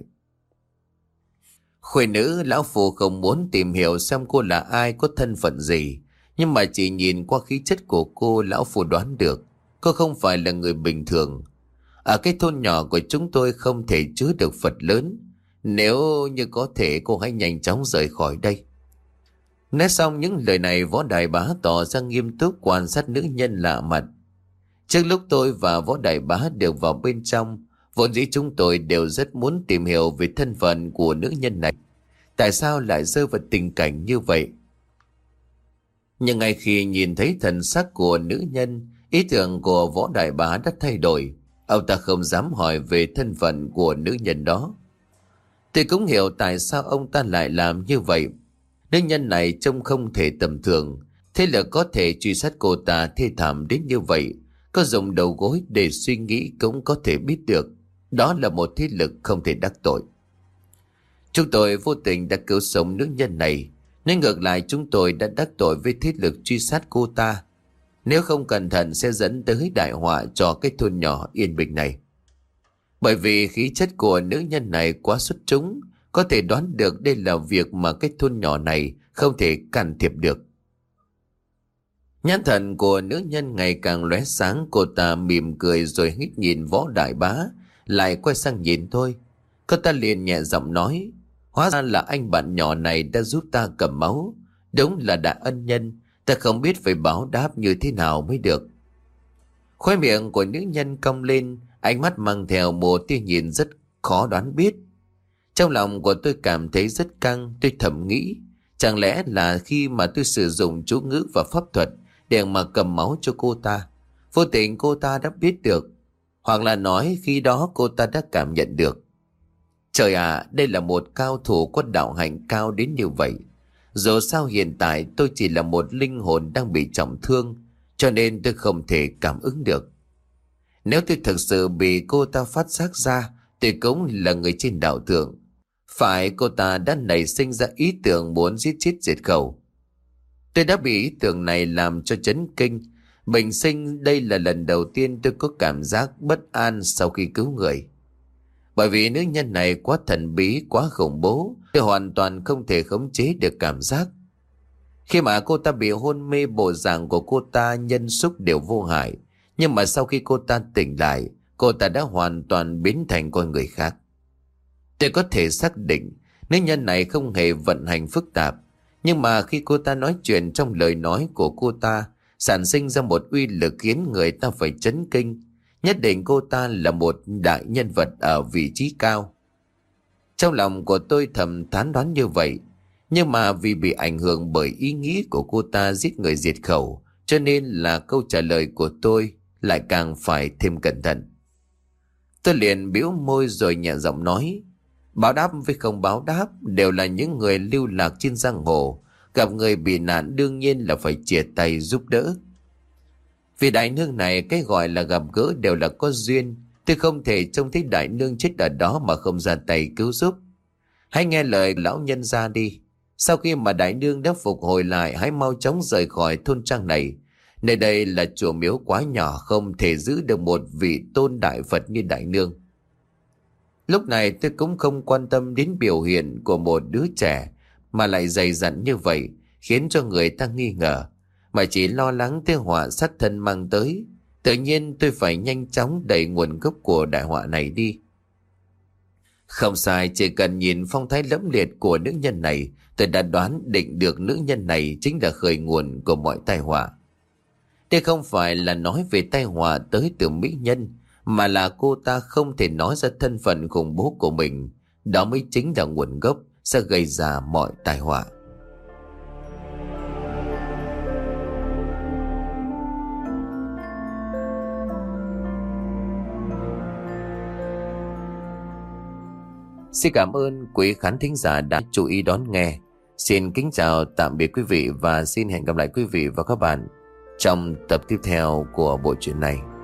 Khuê nữ, lão phu không muốn tìm hiểu xem cô là ai, có thân phận gì, nhưng mà chỉ nhìn qua khí chất của cô, lão phu đoán được cô không phải là người bình thường. Ở cái thôn nhỏ của chúng tôi không thể chứa được Phật lớn, nếu như có thể cô hãy nhanh chóng rời khỏi đây. Nói xong những lời này, Võ Đại Bá tỏ ra nghiêm túc quan sát nữ nhân lạ mặt. Trước lúc tôi và Võ Đại Bá được vào bên trong, vốn dĩ chúng tôi đều rất muốn tìm hiểu về thân phận của nữ nhân này, tại sao lại rơi vào tình cảnh như vậy. Nhưng ngay khi nhìn thấy thần sắc của nữ nhân, ý tưởng của Võ Đại Bá đã thay đổi. Ông ta không dám hỏi về thân phận của nữ nhân đó. Tôi cũng hiểu tại sao ông ta lại làm như vậy. Nữ nhân này trông không thể tầm thường, thế là có thể truy sát cô ta thê thảm đến như vậy. Có dùng đầu gối để suy nghĩ cũng có thể biết được, đó là một thế lực không thể đắc tội. Chúng tôi vô tình đã cứu sống nữ nhân này, nên ngược lại chúng tôi đã đắc tội với thế lực truy sát cô ta. Nếu không cẩn thận sẽ dẫn tới đại họa cho cái thôn nhỏ yên bình này. Bởi vì khí chất của nữ nhân này quá xuất chúng, có thể đoán được đây là việc mà cái thôn nhỏ này không thể can thiệp được. Nhãn thần của nữ nhân ngày càng lóe sáng, cô ta mỉm cười rồi hít nhìn Võ Đại Bá, lại quay sang nhìn tôi. Cô ta liền nhẹ giọng nói: Hóa ra là anh bạn nhỏ này đã giúp ta cầm máu, đúng là đại ân nhân, ta không biết phải báo đáp như thế nào mới được. Khóe miệng của nữ nhân cong lên, ánh mắt mang theo một tia nhìn rất khó đoán biết. Trong lòng của tôi cảm thấy rất căng, tôi thầm nghĩ, chẳng lẽ là khi mà tôi sử dụng chú ngữ và pháp thuật để mà cầm máu cho cô ta, vô tình cô ta đã biết được, hoặc là nói khi đó cô ta đã cảm nhận được. Trời ạ, đây là một cao thủ có đạo hạnh cao đến như vậy. Dù sao hiện tại tôi chỉ là một linh hồn đang bị trọng thương, cho nên tôi không thể cảm ứng được. Nếu tôi thực sự bị cô ta phát giác ra, tôi cũng là người trên đạo thượng. Phải cô ta đã nảy sinh ra ý tưởng muốn giết chết diệt khẩu. Tôi đã bị ý tưởng này làm cho chấn kinh. Bình sinh đây là lần đầu tiên tôi có cảm giác bất an sau khi cứu người. Bởi vì nữ nhân này quá thần bí, quá khủng bố, tôi hoàn toàn không thể khống chế được cảm giác. Khi mà cô ta bị hôn mê, bộ dạng của cô ta nhân xúc đều vô hại. Nhưng mà sau khi cô ta tỉnh lại, cô ta đã hoàn toàn biến thành con người khác. Tôi có thể xác định nữ nhân này không hề vận hành phức tạp. Nhưng mà khi cô ta nói chuyện, trong lời nói của cô ta sản sinh ra một uy lực khiến người ta phải chấn kinh. Nhất định cô ta là một đại nhân vật ở vị trí cao. Trong lòng của tôi thầm thán đoán như vậy. Nhưng mà vì bị ảnh hưởng bởi ý nghĩ của cô ta giết người diệt khẩu, cho nên là câu trả lời của tôi lại càng phải thêm cẩn thận. Tôi liền bĩu môi rồi nhẹ giọng nói: Báo đáp với không báo đáp đều là những người lưu lạc trên giang hồ. Gặp người bị nạn đương nhiên là phải chia tay giúp đỡ. Vì đại nương này cái gọi là gặp gỡ đều là có duyên. Tôi không thể trông thấy đại nương chết ở đó mà không ra tay cứu giúp. Hãy nghe lời lão nhân ra đi. Sau khi mà đại nương đã phục hồi lại, hãy mau chóng rời khỏi thôn trang này. Nơi đây là chùa miếu quá nhỏ, không thể giữ được một vị tôn đại Phật như đại nương. Lúc này tôi cũng không quan tâm đến biểu hiện của một đứa trẻ mà lại dày dặn như vậy, khiến cho người ta nghi ngờ, mà chỉ lo lắng tới họa sát thân mang tới. Tự nhiên tôi phải nhanh chóng đẩy nguồn gốc của đại họa này đi. Không sai, chỉ cần nhìn phong thái lẫm liệt của nữ nhân này, tôi đã đoán định được nữ nhân này chính là khởi nguồn của mọi tai họa. Đây không phải là nói về tai họa tới từ mỹ nhân, mà là cô ta không thể nói ra thân phận khủng bố của mình. Đó mới chính là nguồn gốc sẽ gây ra mọi tai họa. Xin cảm ơn quý khán thính giả đã chú ý đón nghe. Xin kính chào tạm biệt quý vị và xin hẹn gặp lại quý vị và các bạn trong tập tiếp theo của bộ truyện này.